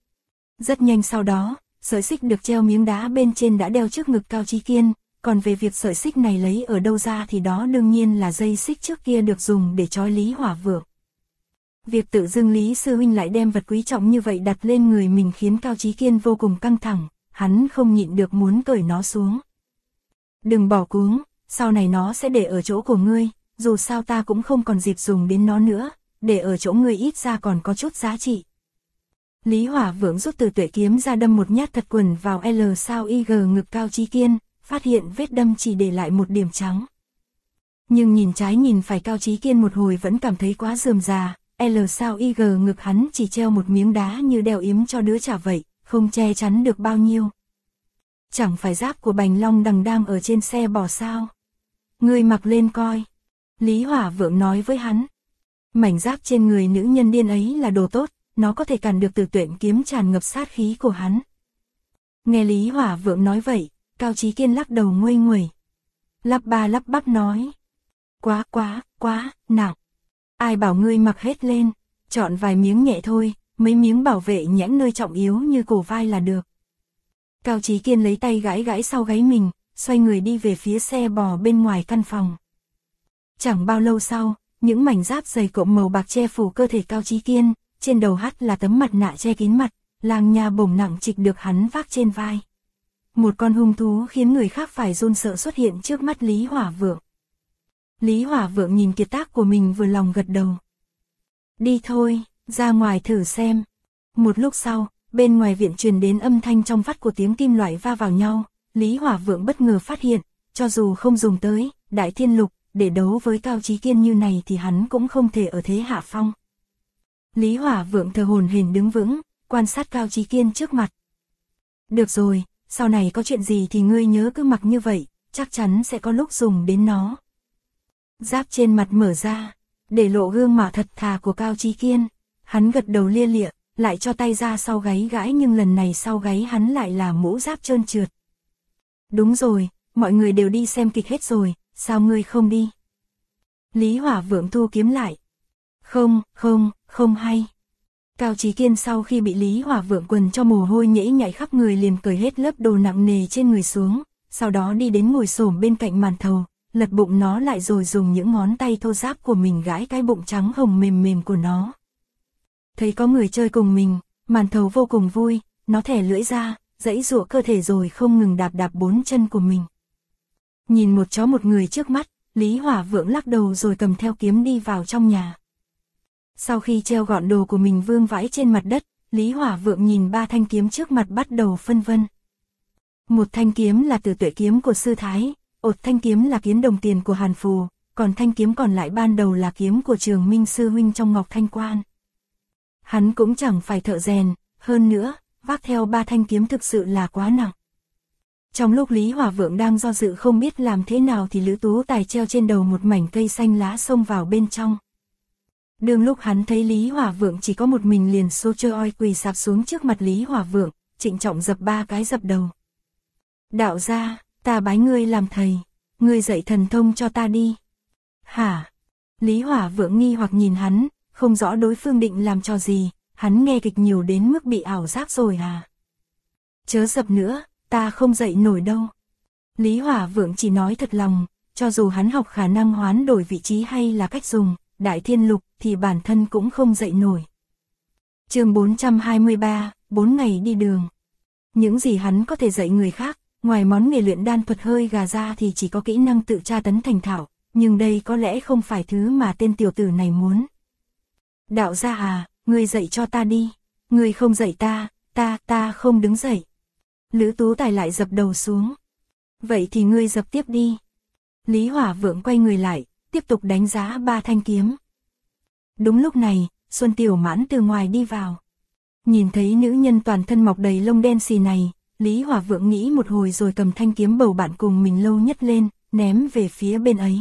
Rất nhanh sau đó, sợi xích được treo miếng đá bên trên đã đeo trước ngực Cao Chí Kiên, còn về việc sợi xích này lấy ở đâu ra thì đó đương nhiên là dây xích trước kia được dùng để trói Lý Hỏa Vượng. Việc tự dưng Lý sư huynh lại đem vật quý trọng như vậy đặt lên người mình khiến Cao Chí Kiên vô cùng căng thẳng, hắn không nhịn được muốn cởi nó xuống. Đừng bỏ cuống, sau này nó sẽ để ở chỗ của ngươi, dù sao ta cũng không còn dịp dùng đến nó nữa, để ở chỗ ngươi ít ra còn có chút giá trị. Lý Hỏa Vượng rút từ Tuệ kiếm ra đâm một nhát thật quần vào L sao IG ngực Cao Chí Kiên, phát hiện vết đâm chỉ để lại một điểm trắng. Nhưng nhìn trái nhìn phải Cao Chí Kiên một hồi vẫn cảm thấy quá rườm rà, L sao IG ngực hắn chỉ treo một miếng đá như đeo yếm cho đứa trả vậy, không che chắn được bao nhiêu. Chẳng phải giáp của Bành Long Đằng đang ở trên xe bò sao? Ngươi mặc lên coi. Lý Hỏa Vượng nói với hắn. Mảnh giáp trên người nữ nhân điên ấy là đồ tốt, nó có thể cản được Từ Tuyển kiếm tràn ngập sát khí của hắn. Nghe Lý Hỏa Vượng nói vậy, Cao Chí Kiên lắc đầu nguây nguẩy. Lắp ba lắp bắp nói. Quá, nặng. Ai bảo ngươi mặc hết lên, chọn vài miếng nhẹ thôi, mấy miếng bảo vệ nhãn nơi trọng yếu như cổ vai là được. Cao Chí Kiên lấy tay gãi sau gáy mình, xoay người đi về phía xe bò bên ngoài căn phòng. Chẳng bao lâu sau, những mảnh giáp dày cộm màu bạc che phủ cơ thể Cao Chí Kiên, trên đầu hắt là tấm mặt nạ che kín mặt, lang nha bổng nặng trịch được hắn vác trên vai. Một con hung thú khiến người khác phải run sợ xuất hiện trước mắt Lý Hỏa Vượng. Lý Hỏa Vượng nhìn kiệt tác của mình vừa lòng gật đầu. Đi thôi, ra ngoài thử xem. Một lúc sau, bên ngoài viện truyền đến âm thanh trong vắt của tiếng kim loại va vào nhau, Lý Hỏa Vượng bất ngờ phát hiện, cho dù không dùng tới Đại Thiên Lục để đấu với Cao Chí Kiên như này thì hắn cũng không thể ở thế hạ phong. Lý Hỏa Vượng thở hổn hển đứng vững, quan sát Cao Chí Kiên trước mặt. Được rồi, sau này có chuyện gì thì ngươi nhớ cứ mặc như vậy, chắc chắn sẽ có lúc dùng đến nó. Giáp trên mặt mở ra, để lộ gương mặt thật thà của Cao Chí Kiên, hắn gật đầu lia lịa, lại cho tay ra sau gáy gãi nhưng lần này sau gáy hắn lại là mũ giáp trơn trượt. Đúng rồi, mọi người đều đi xem kịch hết rồi, sao ngươi không đi? Lý Hỏa Vượng thu kiếm lại. Không hay. Cao Chí Kiên sau khi bị Lý Hỏa Vượng quần cho mồ hôi nhễ nhại khắp người liền cởi hết lớp đồ nặng nề trên người xuống, sau đó đi đến ngồi xổm bên cạnh màn thầu, lật bụng nó lại rồi dùng những ngón tay thô ráp của mình gãi cái bụng trắng hồng mềm mềm của nó. Thấy có người chơi cùng mình, màn thầu vô cùng vui, nó thẻ lưỡi ra, giãy giụa cơ thể rồi không ngừng đạp bốn chân của mình. Nhìn một chó một người trước mắt, Lý Hỏa Vượng lắc đầu rồi cầm theo kiếm đi vào trong nhà. Sau khi treo gọn đồ của mình vương vãi trên mặt đất, Lý Hỏa Vượng nhìn ba thanh kiếm trước mặt bắt đầu phân vân. Một thanh kiếm là Tử Tuệ kiếm của sư thái, một thanh kiếm là Kiến Đồng Tiền của Hàn Phù, còn thanh kiếm còn lại ban đầu là kiếm của Trường Minh sư huynh trong Ngọc Thanh Quan. Hắn cũng chẳng phải thợ rèn, hơn nữa, vác theo 3 thanh kiếm thực sự là quá nặng. Trong lúc Lý Hỏa Vượng đang do dự không biết làm thế nào thì Lữ Tú Tài treo trên đầu một mảnh cây xanh lá xông vào bên trong. Đương lúc hắn thấy Lý Hỏa Vượng chỉ có một mình liền xô trơ oi quỳ sạp xuống trước mặt Lý Hỏa Vượng, trịnh trọng dập 3 cái dập đầu. Đạo gia, ta bái ngươi làm thầy, ngươi dạy thần thông cho ta đi. Hả? Lý Hỏa Vượng nghi hoặc nhìn hắn, không rõ đối phương định làm trò gì, hắn nghe kịch nhiều đến mức bị ảo giác rồi à? Chớ dập nữa, ta không dậy nổi đâu. Lý Hỏa Vượng chỉ nói thật lòng, cho dù hắn học khả năng hoán đổi vị trí hay là cách dùng, Đại Thiên Lục thì bản thân cũng không dậy nổi. Chương 423, 4 ngày đi đường. Những gì hắn có thể dạy người khác, ngoài món nghề luyện đan thuật hơi gà ra thì chỉ có kỹ năng tự tra tấn thành thạo, nhưng đây có lẽ không phải thứ mà tên tiểu tử này muốn. Đạo gia à, ngươi dạy cho ta đi, ngươi không dạy ta không đứng dậy. Lữ Tú Tài lại dập đầu xuống. Vậy thì ngươi dập tiếp đi. Lý Hỏa Vượng quay người lại, tiếp tục đánh giá 3 thanh kiếm. Đúng lúc này, Xuân Tiểu Mãn từ ngoài đi vào. Nhìn thấy nữ nhân toàn thân mọc đầy lông đen xì này, Lý Hỏa Vượng nghĩ một hồi rồi cầm thanh kiếm bầu bạn cùng mình lâu nhất lên, ném về phía bên ấy.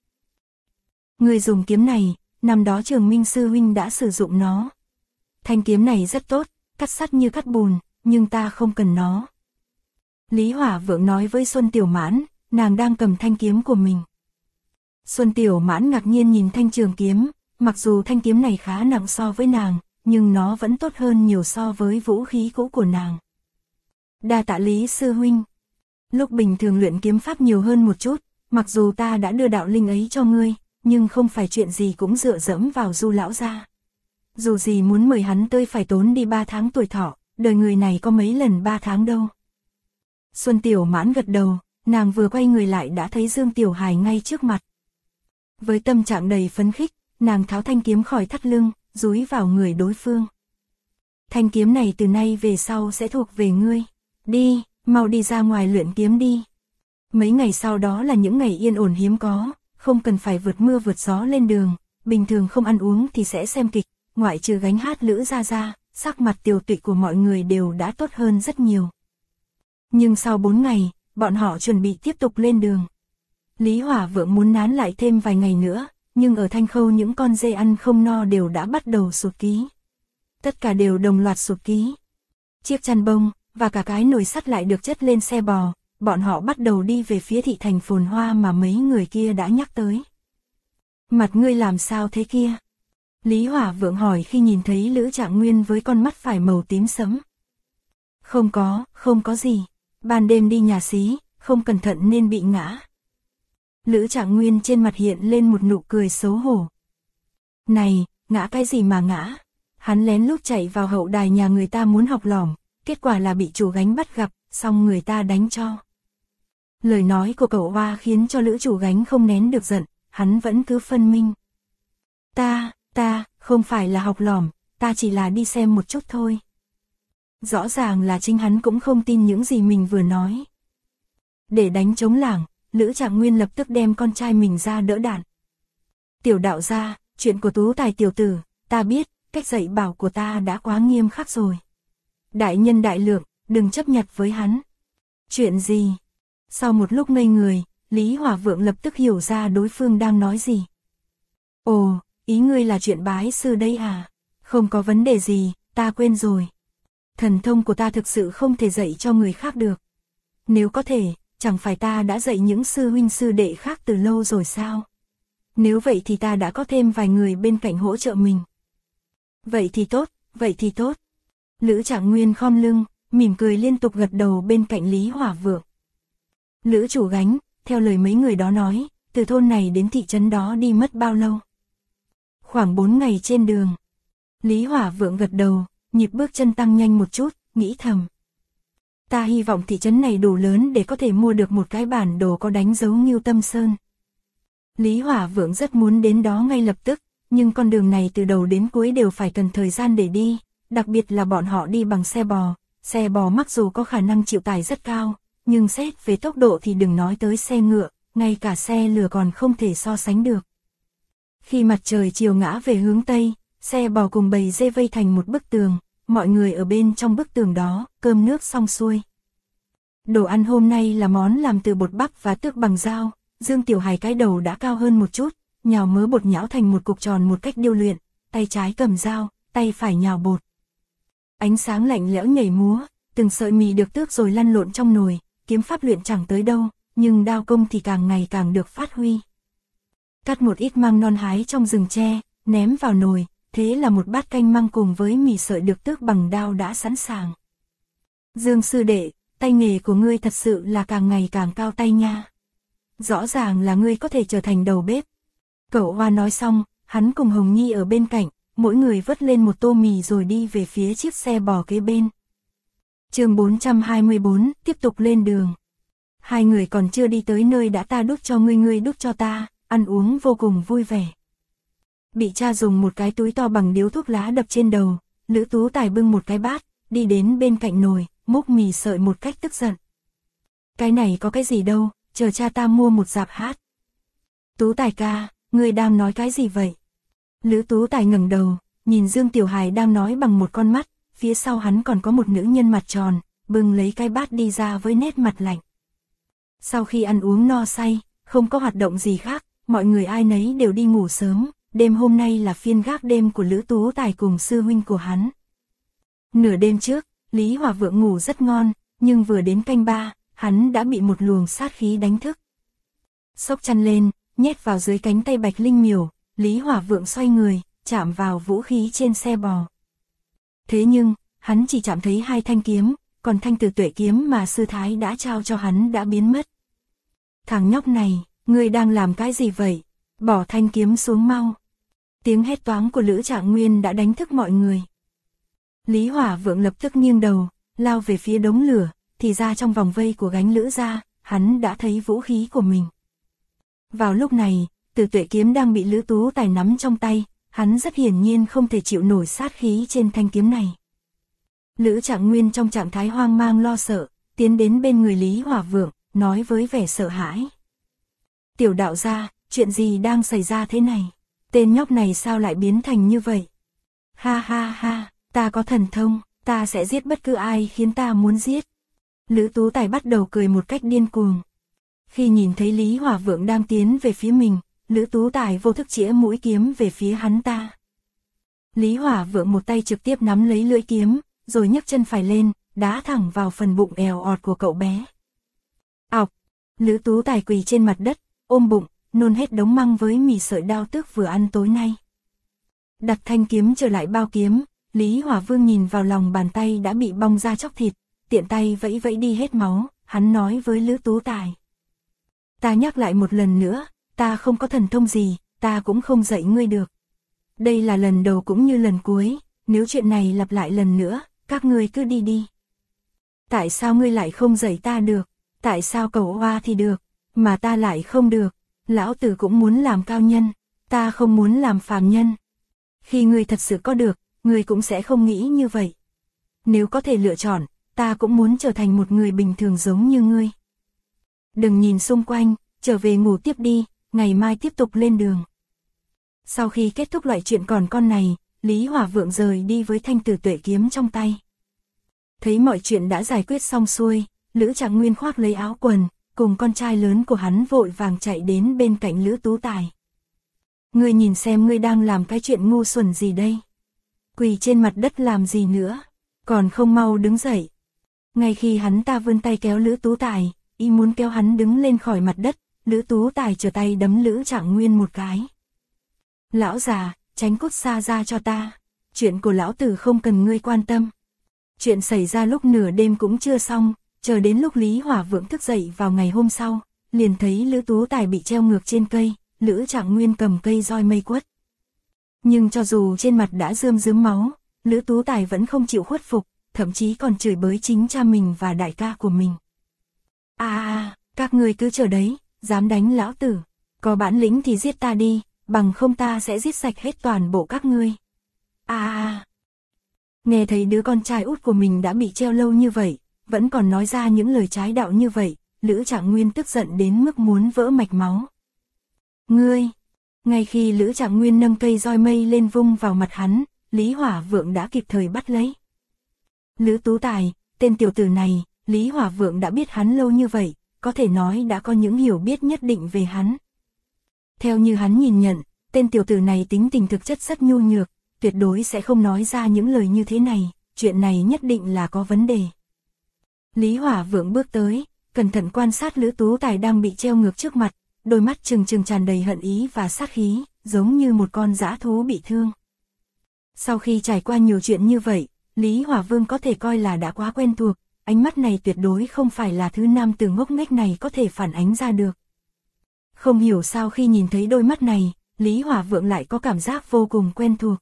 Người dùng kiếm này, năm đó Trường Minh sư huynh đã sử dụng nó. Thanh kiếm này rất tốt, cắt sắt như cắt bùn, nhưng ta không cần nó. Lý Hỏa Vượng nói với Xuân Tiểu Mãn, nàng đang cầm thanh kiếm của mình. Xuân Tiểu Mãn ngạc nhiên nhìn thanh trường kiếm, mặc dù thanh kiếm này khá nặng so với nàng, nhưng nó vẫn tốt hơn nhiều so với vũ khí cũ của nàng. Đa tạ Lý sư huynh. Lúc bình thường luyện kiếm pháp nhiều hơn một chút, mặc dù ta đã đưa đạo linh ấy cho ngươi, nhưng không phải chuyện gì cũng dựa dẫm vào Du lão gia. Dù gì muốn mời hắn tới phải tốn đi 3 tháng tuổi thọ, đời người này có mấy lần 3 tháng đâu. Xuân Tiểu Mãn gật đầu, nàng vừa quay người lại đã thấy Dương Tiểu Hài ngay trước mặt. Với tâm trạng đầy phấn khích, nàng tháo thanh kiếm khỏi thắt lưng, dúi vào người đối phương. Thanh kiếm này từ nay về sau sẽ thuộc về ngươi. Đi, mau đi ra ngoài luyện kiếm đi. Mấy ngày sau đó là những ngày yên ổn hiếm có, không cần phải vượt mưa vượt gió lên đường, bình thường không ăn uống thì sẽ xem kịch, ngoại trừ gánh hát Lữ Gia Gia, sắc mặt tiều tụy của mọi người đều đã tốt hơn rất nhiều. Nhưng sau 4 ngày, bọn họ chuẩn bị tiếp tục lên đường. Lý Hỏa Vượng muốn nán lại thêm vài ngày nữa, nhưng ở Thanh Khâu những con dê ăn không no đều đã bắt đầu sụt ký. Tất cả đều đồng loạt sụt ký. Chiếc chăn bông, và cả cái nồi sắt lại được chất lên xe bò, bọn họ bắt đầu đi về phía thị thành phồn hoa mà mấy người kia đã nhắc tới. Mặt ngươi làm sao thế kia? Lý Hỏa Vượng hỏi khi nhìn thấy Lữ Trạng Nguyên với con mắt phải màu tím sẫm. Không có gì. Ban đêm đi nhà xí, không cẩn thận nên bị ngã. Lữ Trạng Nguyên trên mặt hiện lên một nụ cười xấu hổ. Này, ngã cái gì mà ngã? Hắn lén lút chạy vào hậu đài nhà người ta muốn học lỏm, kết quả là bị chủ gánh bắt gặp, xong người ta đánh cho. Lời nói của cậu Hoa khiến cho Lữ chủ gánh không nén được giận, hắn vẫn cứ phân minh. Ta, không phải là học lỏm, ta chỉ là đi xem một chút thôi. Rõ ràng là chính hắn cũng không tin những gì mình vừa nói. Để đánh chống lảng, Lữ Trạng Nguyên lập tức đem con trai mình ra đỡ đạn. Tiểu đạo gia, chuyện của Tú Tài tiểu tử, ta biết, cách dạy bảo của ta đã quá nghiêm khắc rồi. Đại nhân đại lượng, đừng chấp nhặt với hắn. Chuyện gì? Sau một lúc ngây người, Lý Hỏa Vượng lập tức hiểu ra đối phương đang nói gì. Ồ, ý ngươi là chuyện bái sư đây à? Không có vấn đề gì, ta quên rồi. Thần thông của ta thực sự không thể dạy cho người khác được. Nếu có thể, chẳng phải ta đã dạy những sư huynh sư đệ khác từ lâu rồi sao? Nếu vậy thì ta đã có thêm vài người bên cạnh hỗ trợ mình. Vậy thì tốt. Lữ Trạng Nguyên khom lưng, mỉm cười liên tục gật đầu bên cạnh Lý Hỏa Vượng. Lữ chủ gánh, theo lời mấy người đó nói, từ thôn này đến thị trấn đó đi mất bao lâu? Khoảng 4 ngày trên đường. Lý Hỏa Vượng gật đầu, nhịp bước chân tăng nhanh một chút, nghĩ thầm. Ta hy vọng thị trấn này đủ lớn để có thể mua được một cái bản đồ có đánh dấu Ngưu Tâm Sơn. Lý Hỏa Vượng rất muốn đến đó ngay lập tức, nhưng con đường này từ đầu đến cuối đều phải cần thời gian để đi, đặc biệt là bọn họ đi bằng xe bò mặc dù có khả năng chịu tải rất cao, nhưng xét về tốc độ thì đừng nói tới xe ngựa, ngay cả xe lửa còn không thể so sánh được. Khi mặt trời chiều ngã về hướng Tây, xe bò cùng bầy dê vây thành một bức tường, mọi người ở bên trong bức tường đó, cơm nước xong xuôi. Đồ ăn hôm nay là món làm từ bột bắp và tước bằng dao, Dương Tiểu Hải cái đầu đã cao hơn một chút, nhào mớ bột nhão thành một cục tròn một cách điêu luyện, tay trái cầm dao, tay phải nhào bột. Ánh sáng lạnh lẽo nhảy múa, từng sợi mì được tước rồi lăn lộn trong nồi, kiếm pháp luyện chẳng tới đâu, nhưng đao công thì càng ngày càng được phát huy. Cắt một ít măng non hái trong rừng tre, ném vào nồi, thế là một bát canh măng cùng với mì sợi được tước bằng dao đã sẵn sàng. Dương sư đệ, tay nghề của ngươi thật sự là càng ngày càng cao tay nha. Rõ ràng là ngươi có thể trở thành đầu bếp. Cậu Hoa nói xong, hắn cùng Hồng Nhi ở bên cạnh, mỗi người vớt lên một tô mì rồi đi về phía chiếc xe bò kế bên. Chương 424, tiếp tục lên đường. Hai người còn chưa đi tới nơi đã ta đút cho ngươi đút cho ta, ăn uống vô cùng vui vẻ. Bị cha dùng một cái túi to bằng điếu thuốc lá đập trên đầu, Lữ Tú Tài bưng một cái bát, đi đến bên cạnh nồi, múc mì sợi một cách tức giận. Cái này có cái gì đâu, chờ cha ta mua một dạp hát. Tú Tài ca, ngươi đang nói cái gì vậy? Lữ Tú Tài ngẩng đầu, nhìn Dương Tiểu Hải đang nói bằng một con mắt, phía sau hắn còn có một nữ nhân mặt tròn, bưng lấy cái bát đi ra với nét mặt lạnh. Sau khi ăn uống no say, không có hoạt động gì khác, mọi người ai nấy đều đi ngủ sớm, đêm hôm nay là phiên gác đêm của Lữ Tú Tài cùng sư huynh của hắn. Nửa đêm trước, Lý Hòa Vượng ngủ rất ngon, nhưng vừa đến canh ba, hắn đã bị một luồng sát khí đánh thức. Xốc chăn lên, nhét vào dưới cánh tay Bạch Linh Miểu, Lý Hòa Vượng xoay người, chạm vào vũ khí trên xe bò. Thế nhưng, hắn chỉ chạm thấy hai thanh kiếm, còn thanh Tử Tuệ kiếm mà sư thái đã trao cho hắn đã biến mất. Thằng nhóc này, ngươi đang làm cái gì vậy? Bỏ thanh kiếm xuống mau. Tiếng hét toáng của Lữ Trạng Nguyên đã đánh thức mọi người. Lý Hòa Vượng lập tức nghiêng đầu, lao về phía đống lửa, thì ra trong vòng vây của gánh Lữ gia, hắn đã thấy vũ khí của mình. Vào lúc này, Tử Tuệ kiếm đang bị Lữ Tú Tài nắm trong tay, hắn rất hiển nhiên không thể chịu nổi sát khí trên thanh kiếm này. Lữ Trạng Nguyên trong trạng thái hoang mang lo sợ, tiến đến bên người Lý Hòa Vượng, nói với vẻ sợ hãi. Tiểu đạo gia, chuyện gì đang xảy ra thế này? Tên nhóc này sao lại biến thành như vậy? Ha ha ha, ta có thần thông, ta sẽ giết bất cứ ai khiến ta muốn giết. Lữ Tú Tài bắt đầu cười một cách điên cuồng. Khi nhìn thấy Lý Hòa Vượng đang tiến về phía mình, Lữ Tú Tài vô thức chĩa mũi kiếm về phía hắn ta. Lý Hòa Vượng một tay trực tiếp nắm lấy lưỡi kiếm, rồi nhấc chân phải lên, đá thẳng vào phần bụng èo ọt của cậu bé. Ọc! Lữ Tú Tài quỳ trên mặt đất, ôm bụng, nôn hết đống măng với mì sợi đao tước vừa ăn tối nay. Đặt thanh kiếm trở lại bao kiếm, Lý Hòa Vương nhìn vào lòng bàn tay đã bị bong ra chóc thịt, tiện tay vẫy vẫy đi hết máu, hắn nói với Lữ Tú Tài. Ta nhắc lại một lần nữa, ta không có thần thông gì, ta cũng không dạy ngươi được. Đây là lần đầu cũng như lần cuối, nếu chuyện này lặp lại lần nữa, các ngươi cứ đi đi. Tại sao ngươi lại không dạy ta được? Tại sao cậu Hoa thì được, mà ta lại không được? Lão tử cũng muốn làm cao nhân, ta không muốn làm phàm nhân. Khi ngươi thật sự có được, ngươi cũng sẽ không nghĩ như vậy. Nếu có thể lựa chọn, ta cũng muốn trở thành một người bình thường giống như ngươi. Đừng nhìn xung quanh, trở về ngủ tiếp đi, ngày mai tiếp tục lên đường. Sau khi kết thúc loại chuyện còn con này, Lý Hòa Vượng rời đi với thanh Tử Tuệ kiếm trong tay. Thấy mọi chuyện đã giải quyết xong xuôi, Lữ Trạng Nguyên khoác lấy áo quần, cùng con trai lớn của hắn vội vàng chạy đến bên cạnh Lữ Tú Tài. Ngươi nhìn xem ngươi đang làm cái chuyện ngu xuẩn gì đây? Quỳ trên mặt đất làm gì nữa? Còn không mau đứng dậy. Ngay khi hắn ta vươn tay kéo Lữ Tú Tài, y muốn kéo hắn đứng lên khỏi mặt đất, Lữ Tú Tài trở tay đấm Lữ Trạng Nguyên một cái. Lão già, tránh cút xa ra cho ta. Chuyện của lão tử không cần ngươi quan tâm. Chuyện xảy ra lúc nửa đêm cũng chưa xong, chờ đến lúc Lý Hòa Vượng thức dậy vào ngày hôm sau, liền thấy Lữ Tú Tài bị treo ngược trên cây, Lữ Trạng Nguyên cầm cây roi mây quất. Nhưng cho dù trên mặt đã rơm rớm máu, Lữ Tú Tài vẫn không chịu khuất phục, thậm chí còn chửi bới chính cha mình và đại ca của mình. Các ngươi cứ chờ đấy, dám đánh lão tử, có bản lĩnh thì giết ta đi, bằng không ta sẽ giết sạch hết toàn bộ các ngươi. Nghe thấy đứa con trai út của mình đã bị treo lâu như vậy, vẫn còn nói ra những lời trái đạo như vậy, Lữ Trạng Nguyên tức giận đến mức muốn vỡ mạch máu. Ngươi! Ngay khi Lữ Trạng Nguyên nâng cây roi mây lên vung vào mặt hắn, Lý Hòa Vượng đã kịp thời bắt lấy. Lữ Tú Tài, tên tiểu tử này, Lý Hỏa Vượng đã biết hắn lâu như vậy, có thể nói đã có những hiểu biết nhất định về hắn. Theo như hắn nhìn nhận, tên tiểu tử này tính tình thực chất rất nhu nhược, tuyệt đối sẽ không nói ra những lời như thế này, chuyện này nhất định là có vấn đề. Lý Hỏa Vượng bước tới, cẩn thận quan sát Lữ Tú Tài đang bị treo ngược trước mặt, đôi mắt trừng trừng tràn đầy hận ý và sát khí, giống như một con dã thú bị thương. Sau khi trải qua nhiều chuyện như vậy, Lý Hỏa Vương có thể coi là đã quá quen thuộc, ánh mắt này tuyệt đối không phải là thứ nam tử ngốc nghếch này có thể phản ánh ra được. Không hiểu sao khi nhìn thấy đôi mắt này, Lý Hỏa Vượng lại có cảm giác vô cùng quen thuộc.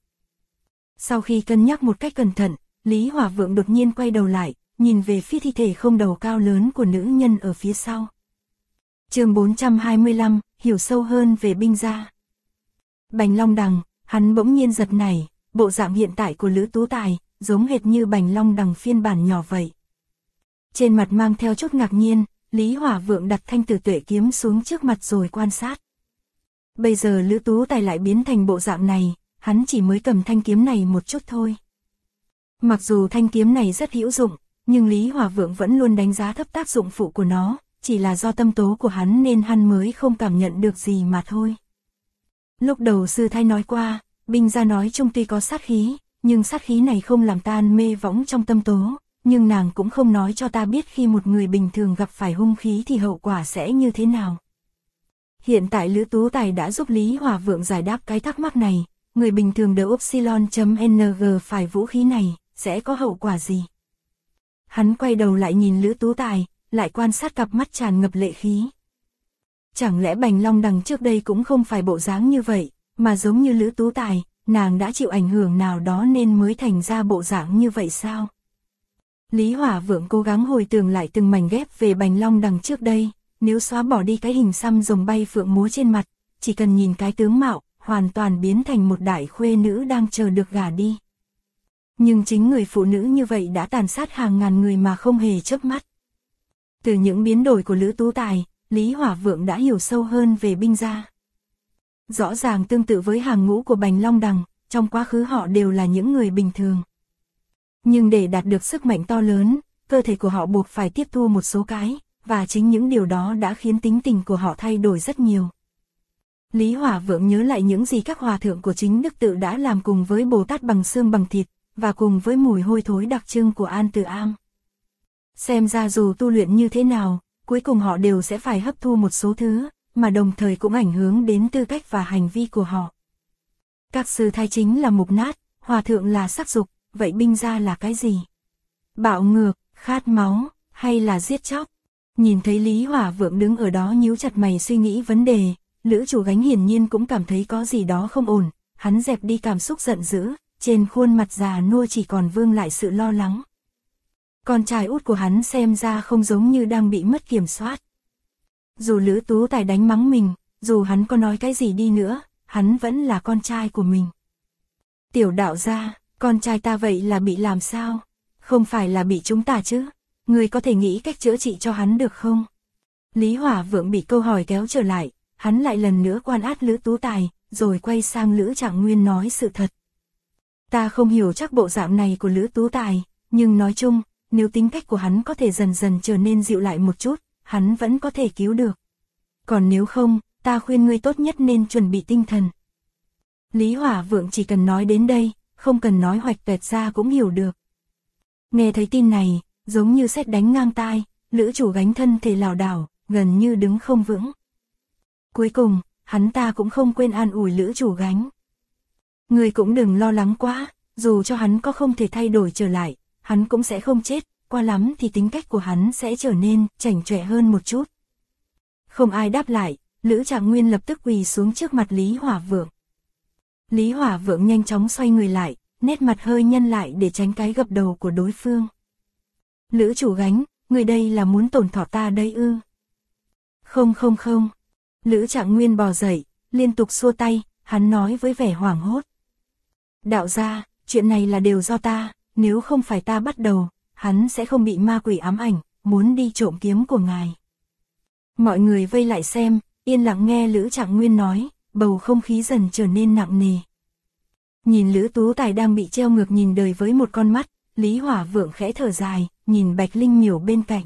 Sau khi cân nhắc một cách cẩn thận, Lý Hỏa Vượng đột nhiên quay đầu lại, nhìn về phía thi thể không đầu cao lớn của nữ nhân ở phía sau. Chương 425, hiểu sâu hơn về binh gia. Bành Long Đằng, hắn bỗng nhiên giật nảy, bộ dạng hiện tại của Lữ Tú Tài, giống hệt như Bành Long Đằng phiên bản nhỏ vậy. Trên mặt mang theo chút ngạc nhiên, Lý Hỏa Vượng đặt thanh tử tuệ kiếm xuống trước mặt rồi quan sát. Bây giờ Lữ Tú Tài lại biến thành bộ dạng này, hắn chỉ mới cầm thanh kiếm này một chút thôi. Mặc dù thanh kiếm này rất hữu dụng, nhưng Lý Hỏa Vượng vẫn luôn đánh giá thấp tác dụng phụ của nó, chỉ là do tâm tố của hắn nên hắn mới không cảm nhận được gì mà thôi. Lúc đầu sư thái nói qua, binh gia nói chung tuy có sát khí, nhưng sát khí này không làm tan mê võng trong tâm tố, nhưng nàng cũng không nói cho ta biết khi một người bình thường gặp phải hung khí thì hậu quả sẽ như thế nào. Hiện tại Lữ Tú Tài đã giúp Lý Hỏa Vượng giải đáp cái thắc mắc này, người bình thường đỡ Upsilon.ng phải vũ khí này, sẽ có hậu quả gì? Hắn quay đầu lại nhìn Lữ Tú Tài, lại quan sát cặp mắt tràn ngập lệ khí. Chẳng lẽ Bành Long Đằng trước đây cũng không phải bộ dáng như vậy, mà giống như Lữ Tú Tài, nàng đã chịu ảnh hưởng nào đó nên mới thành ra bộ dạng như vậy sao? Lý Hỏa Vượng cố gắng hồi tưởng lại từng mảnh ghép về Bành Long Đằng trước đây, nếu xóa bỏ đi cái hình xăm rồng bay phượng múa trên mặt, chỉ cần nhìn cái tướng mạo, hoàn toàn biến thành một đại khuê nữ đang chờ được gả đi. Nhưng chính người phụ nữ như vậy đã tàn sát hàng ngàn người mà không hề chớp mắt. Từ những biến đổi của Lữ Tú Tài, Lý Hỏa Vượng đã hiểu sâu hơn về binh gia. Rõ ràng tương tự với hàng ngũ của Bành Long Đằng, trong quá khứ họ đều là những người bình thường. Nhưng để đạt được sức mạnh to lớn, cơ thể của họ buộc phải tiếp thu một số cái, và chính những điều đó đã khiến tính tình của họ thay đổi rất nhiều. Lý Hỏa Vượng nhớ lại những gì các hòa thượng của chính Đức Tự đã làm cùng với Bồ Tát bằng xương bằng thịt, và cùng với mùi hôi thối đặc trưng của An Từ Am. Xem ra dù tu luyện như thế nào, cuối cùng họ đều sẽ phải hấp thu một số thứ, mà đồng thời cũng ảnh hưởng đến tư cách và hành vi của họ. Các sư thái chính là mục nát, hòa thượng là sắc dục, vậy binh gia là cái gì? Bạo ngược, khát máu, hay là giết chóc? Nhìn thấy Lý Hỏa Vượng đứng ở đó nhíu chặt mày suy nghĩ vấn đề, Lữ Chủ Gánh hiển nhiên cũng cảm thấy có gì đó không ổn, hắn dẹp đi cảm xúc giận dữ, trên khuôn mặt già nua chỉ còn vương lại sự lo lắng. Con trai út của hắn xem ra không giống như đang bị mất kiểm soát. Dù Lữ Tú Tài đánh mắng mình, dù hắn có nói cái gì đi nữa, hắn vẫn là con trai của mình. Tiểu đạo gia, con trai ta vậy là bị làm sao? Không phải là bị chúng ta chứ? Người có thể nghĩ cách chữa trị cho hắn được không? Lý Hỏa Vượng bị câu hỏi kéo trở lại, hắn lại lần nữa quan át Lữ Tú Tài, rồi quay sang Lữ Trạng Nguyên nói sự thật. Ta không hiểu chắc bộ dạng này của Lữ Tú Tài, nhưng nói chung, nếu tính cách của hắn có thể dần dần trở nên dịu lại một chút, hắn vẫn có thể cứu được. Còn nếu không, ta khuyên ngươi tốt nhất nên chuẩn bị tinh thần. Lý Hỏa Vượng chỉ cần nói đến đây, không cần nói hoạch toẹt ra cũng hiểu được. Nghe thấy tin này, giống như sét đánh ngang tai, Lữ Chủ Gánh thân thể lảo đảo, gần như đứng không vững. Cuối cùng, hắn ta cũng không quên an ủi Lữ Chủ Gánh. Người cũng đừng lo lắng quá, dù cho hắn có không thể thay đổi trở lại, hắn cũng sẽ không chết, qua lắm thì tính cách của hắn sẽ trở nên chảnh chọe hơn một chút. Không ai đáp lại, Lữ Trạng Nguyên lập tức quỳ xuống trước mặt Lý Hỏa Vượng. Lý Hỏa Vượng nhanh chóng xoay người lại, nét mặt hơi nhăn lại để tránh cái gập đầu của đối phương. Lữ Chủ Gánh, người đây là muốn tổn thọ ta đây ư? Không. Lữ Trạng Nguyên bò dậy, liên tục xua tay, hắn nói với vẻ hoảng hốt. Đạo gia, chuyện này là đều do ta, nếu không phải ta bắt đầu, hắn sẽ không bị ma quỷ ám ảnh, muốn đi trộm kiếm của ngài. Mọi người vây lại xem, yên lặng nghe Lữ Trạng Nguyên nói, bầu không khí dần trở nên nặng nề. Nhìn Lữ Tú Tài đang bị treo ngược nhìn đời với một con mắt, Lý Hỏa Vượng khẽ thở dài, nhìn Bạch Linh Miểu bên cạnh.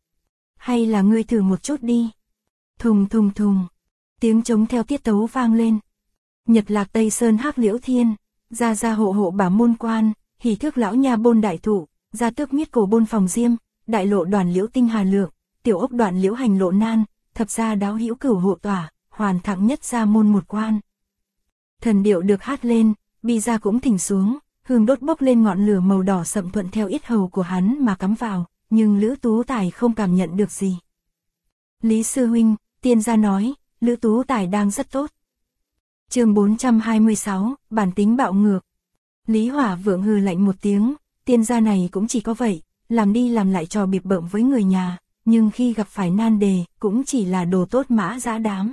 Hay là ngươi thử một chút đi. Thùng thùng thùng. Tiếng trống theo tiết tấu vang lên. Nhật Lạc Tây Sơn Hắc Liễu Thiên, gia gia hộ hộ Bảo Môn Quan, Hỷ Thước Lão Nha Bôn Đại Thụ, Gia Tước Miết Cổ Bôn Phòng Diêm, Đại Lộ Đoàn Liễu Tinh Hà Lượng, Tiểu Ốc Đoạn Liễu Hành Lộ Nan, Thập Gia Đáo Hữu Cửu Hộ Tỏa, Hoàn Thẳng Nhất Gia Môn Một Quan. Thần điệu được hát lên, bi gia cũng thỉnh xuống, hương đốt bốc lên ngọn lửa màu đỏ sậm thuận theo yết hầu của hắn mà cắm vào, nhưng Lữ Tú Tài không cảm nhận được gì. Lý sư huynh, tiên gia nói, Lữ Tú Tài đang rất tốt. Chương 426, bản tính bạo ngược. Lý Hỏa Vượng hừ lạnh một tiếng, tiên gia này cũng chỉ có vậy, làm đi làm lại trò bịp bợm với người nhà, nhưng khi gặp phải nan đề, cũng chỉ là đồ tốt mã dã đám.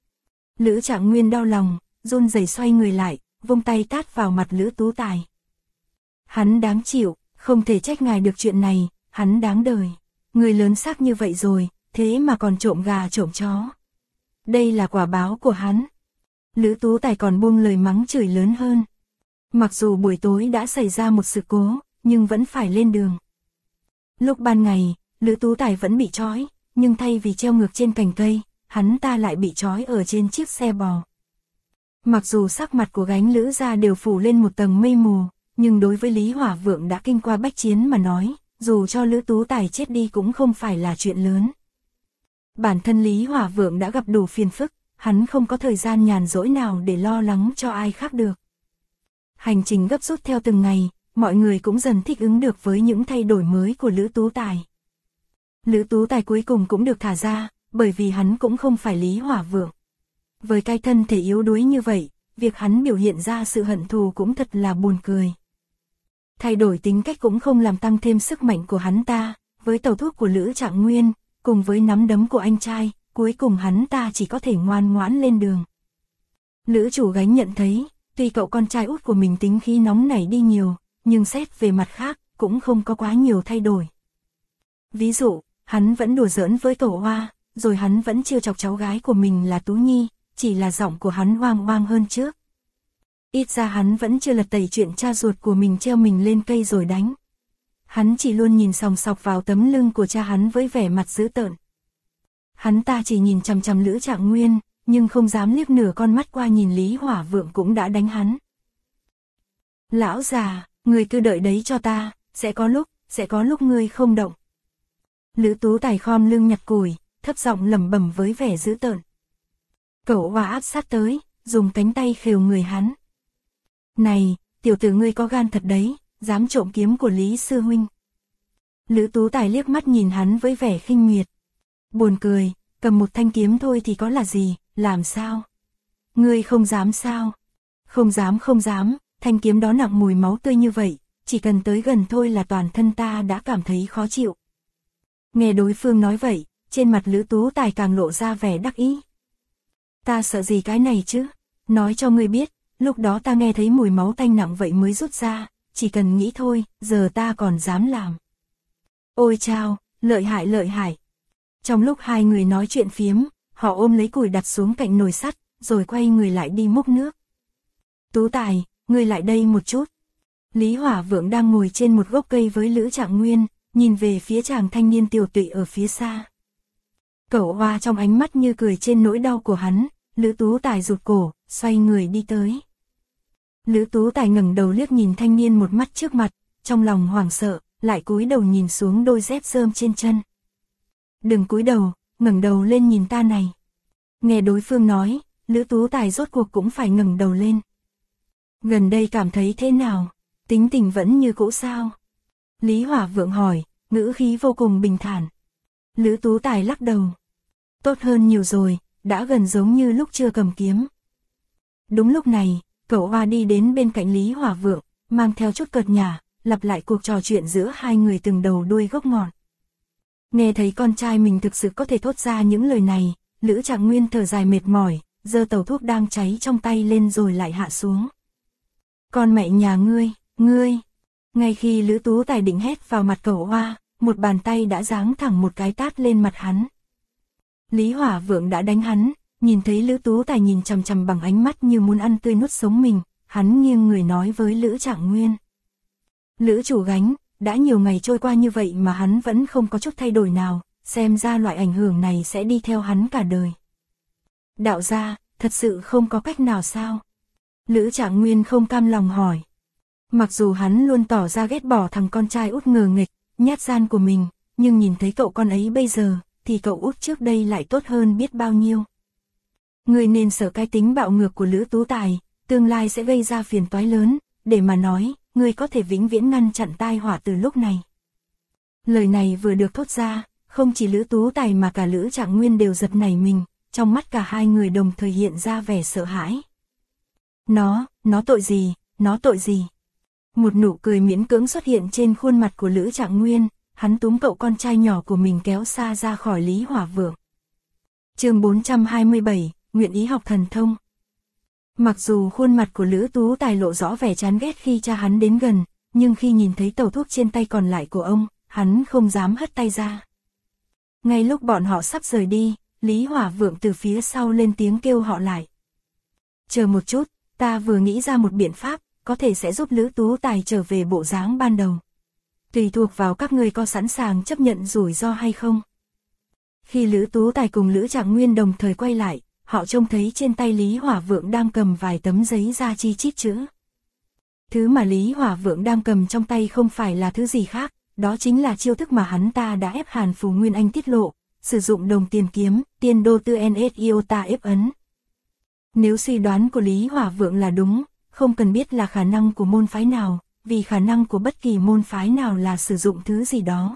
Lữ Trạng Nguyên đau lòng, run rẩy xoay người lại, vung tay tát vào mặt Lữ Tú Tài. Hắn đáng chịu, không thể trách ngài được chuyện này, hắn đáng đời. Người lớn xác như vậy rồi, thế mà còn trộm gà trộm chó. Đây là quả báo của hắn. Lữ Tú Tài còn buông lời mắng chửi lớn hơn. Mặc dù buổi tối đã xảy ra một sự cố, nhưng vẫn phải lên đường. Lúc ban ngày, Lữ Tú Tài vẫn bị trói, nhưng thay vì treo ngược trên cành cây, hắn ta lại bị trói ở trên chiếc xe bò. Mặc dù sắc mặt của gánh Lữ gia đều phủ lên một tầng mây mù, nhưng đối với Lý Hỏa Vượng đã kinh qua bách chiến mà nói, dù cho Lữ Tú Tài chết đi cũng không phải là chuyện lớn. Bản thân Lý Hỏa Vượng đã gặp đủ phiền phức, hắn không có thời gian nhàn rỗi nào để lo lắng cho ai khác được. Hành trình gấp rút theo từng ngày, mọi người cũng dần thích ứng được với những thay đổi mới của Lữ Tú Tài. Lữ Tú Tài cuối cùng cũng được thả ra, bởi vì hắn cũng không phải Lý Hỏa Vượng. Với cái thân thể yếu đuối như vậy, việc hắn biểu hiện ra sự hận thù cũng thật là buồn cười. Thay đổi tính cách cũng không làm tăng thêm sức mạnh của hắn ta, với tẩu thuốc của Lữ Trạng Nguyên, cùng với nắm đấm của anh trai, cuối cùng hắn ta chỉ có thể ngoan ngoãn lên đường. Lữ chủ gánh nhận thấy, tuy cậu con trai út của mình tính khí nóng nảy đi nhiều, nhưng xét về mặt khác, cũng không có quá nhiều thay đổi. Ví dụ, hắn vẫn đùa giỡn với Cẩu Hoa, rồi hắn vẫn trêu chọc cháu gái của mình là Tú Nhi, chỉ là giọng của hắn oang oang hơn trước. Ít ra hắn vẫn chưa lật tẩy chuyện cha ruột của mình treo mình lên cây rồi đánh. Hắn chỉ luôn nhìn sòng sọc vào tấm lưng của cha hắn với vẻ mặt dữ tợn. Hắn ta chỉ nhìn chằm chằm Lữ Trạng Nguyên, nhưng không dám liếc nửa con mắt qua nhìn Lý Hỏa Vượng cũng đã đánh hắn. Lão già, người cứ đợi đấy cho ta, sẽ có lúc ngươi không động. Lữ Tú Tài khom lưng nhặt củi, thấp giọng lẩm bẩm với vẻ dữ tợn. Cẩu Hoa áp sát tới, dùng cánh tay khều người hắn. Này, tiểu tử ngươi có gan thật đấy, dám trộm kiếm của Lý sư huynh. Lữ Tú Tài liếc mắt nhìn hắn với vẻ khinh miệt. Buồn cười, cầm một thanh kiếm thôi thì có là gì, làm sao? Ngươi không dám sao? Không dám, thanh kiếm đó nặng mùi máu tươi như vậy, chỉ cần tới gần thôi là toàn thân ta đã cảm thấy khó chịu. Nghe đối phương nói vậy, trên mặt Lữ Tú Tài càng lộ ra vẻ đắc ý. Ta sợ gì cái này chứ? Nói cho ngươi biết, lúc đó ta nghe thấy mùi máu tanh nặng vậy mới rút ra, chỉ cần nghĩ thôi, giờ ta còn dám làm. Ôi chao, lợi hại. Trong lúc hai người nói chuyện phiếm, họ ôm lấy củi đặt xuống cạnh nồi sắt, rồi quay người lại đi múc nước. Tú Tài, ngươi lại đây một chút. Lý Hỏa Vượng đang ngồi trên một gốc cây với Lữ Trạng Nguyên, nhìn về phía chàng thanh niên tiều tụy ở phía xa. Cẩu Hoa trong ánh mắt như cười trên nỗi đau của hắn, Lữ Tú Tài rụt cổ, xoay người đi tới. Lữ Tú Tài ngẩng đầu liếc nhìn thanh niên một mắt trước mặt, trong lòng hoảng sợ, lại cúi đầu nhìn xuống đôi dép rơm trên chân. Đừng cúi đầu, ngẩng đầu lên nhìn ta này. Nghe đối phương nói, Lữ Tú Tài rốt cuộc cũng phải ngẩng đầu lên. Gần đây cảm thấy thế nào? Tính tình vẫn như cũ sao? Lý Hỏa Vượng hỏi, ngữ khí vô cùng bình thản. Lữ Tú Tài lắc đầu. Tốt hơn nhiều rồi, đã gần giống như lúc chưa cầm kiếm. Đúng lúc này, Cẩu Hoa đi đến bên cạnh Lý Hỏa Vượng, mang theo chút cợt nhả, lặp lại cuộc trò chuyện giữa hai người từng đầu đuôi gốc ngọn. Nghe thấy con trai mình thực sự có thể thốt ra những lời này, Lữ Trạng Nguyên thở dài mệt mỏi, giơ tàu thuốc đang cháy trong tay lên rồi lại hạ xuống. Con mẹ nhà ngươi. Ngay khi Lữ Tú Tài định hét vào mặt Cẩu Hoa, một bàn tay đã giáng thẳng một cái tát lên mặt hắn. Lý Hỏa Vượng đã đánh hắn, nhìn thấy Lữ Tú Tài nhìn chằm chằm bằng ánh mắt như muốn ăn tươi nuốt sống mình, hắn nghiêng người nói với Lữ Trạng Nguyên. Lữ chủ gánh, đã nhiều ngày trôi qua như vậy mà hắn vẫn không có chút thay đổi nào, xem ra loại ảnh hưởng này sẽ đi theo hắn cả đời. Đạo gia, thật sự không có cách nào sao? Lữ Trạng Nguyên không cam lòng hỏi. Mặc dù hắn luôn tỏ ra ghét bỏ thằng con trai út ngờ nghịch, nhát gan của mình, nhưng nhìn thấy cậu con ấy bây giờ, thì cậu út trước đây lại tốt hơn biết bao nhiêu. Người nên sợ cái tính bạo ngược của Lữ Tú Tài, tương lai sẽ gây ra phiền toái lớn, để mà nói, người có thể vĩnh viễn ngăn chặn tai họa từ lúc này. Lời này vừa được thốt ra, không chỉ Lữ Tú Tài mà cả Lữ Trạng Nguyên đều giật nảy mình, trong mắt cả hai người đồng thời hiện ra vẻ sợ hãi. Nó tội gì, nó tội gì? Một nụ cười miễn cưỡng xuất hiện trên khuôn mặt của Lữ Trạng Nguyên, hắn túm cậu con trai nhỏ của mình kéo xa ra khỏi Lý Hỏa Vượng. Chương 427, nguyện ý học thần thông. Mặc dù khuôn mặt của Lữ Tú Tài lộ rõ vẻ chán ghét khi cha hắn đến gần, nhưng khi nhìn thấy tàu thuốc trên tay còn lại của ông, hắn không dám hất tay ra. Ngay lúc bọn họ sắp rời đi, Lý Hỏa Vượng từ phía sau lên tiếng kêu họ lại. Chờ một chút, ta vừa nghĩ ra một biện pháp, có thể sẽ giúp Lữ Tú Tài trở về bộ dáng ban đầu. Tùy thuộc vào các ngươi có sẵn sàng chấp nhận rủi ro hay không. Khi Lữ Tú Tài cùng Lữ Trạng Nguyên đồng thời quay lại, họ trông thấy trên tay Lý Hỏa Vượng đang cầm vài tấm giấy da chi chít chữ. Thứ mà Lý Hỏa Vượng đang cầm trong tay không phải là thứ gì khác, đó chính là chiêu thức mà hắn ta đã ép Hàn Phù Nguyên Anh tiết lộ, sử dụng đồng tiền kiếm, tiên đô tư ns iota ép ấn. Nếu suy đoán của Lý Hỏa Vượng là đúng, không cần biết là khả năng của môn phái nào, vì khả năng của bất kỳ môn phái nào là sử dụng thứ gì đó.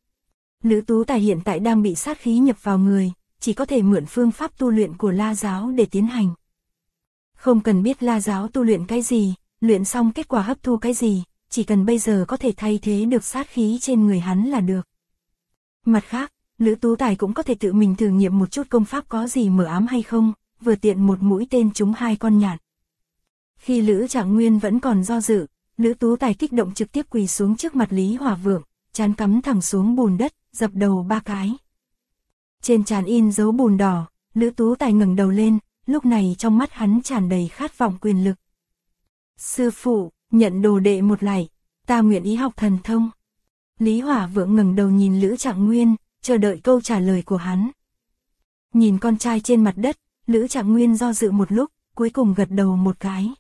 Lữ Tú Tài hiện tại đang bị sát khí nhập vào người, chỉ có thể mượn phương pháp tu luyện của La giáo để tiến hành. Không cần biết La giáo tu luyện cái gì, luyện xong kết quả hấp thu cái gì, chỉ cần bây giờ có thể thay thế được sát khí trên người hắn là được. Mặt khác, Lữ Tú Tài cũng có thể tự mình thử nghiệm một chút công pháp có gì mờ ám hay không, vừa tiện một mũi tên trúng hai con nhạn. Khi Lữ Trạng Nguyên vẫn còn do dự, Lữ Tú Tài kích động trực tiếp quỳ xuống trước mặt Lý Hỏa Vượng, trán cắm thẳng xuống bùn đất, dập đầu 3 cái. Trên trán in dấu bùn đỏ, Lữ Tú Tài ngẩng đầu lên, lúc này trong mắt hắn tràn đầy khát vọng quyền lực. Sư phụ, nhận đồ đệ một lạy, ta nguyện ý học thần thông. Lý Hỏa Vượng ngẩng đầu nhìn Lữ Trạng Nguyên, chờ đợi câu trả lời của hắn. Nhìn con trai trên mặt đất, Lữ Trạng Nguyên do dự một lúc, cuối cùng gật đầu một cái.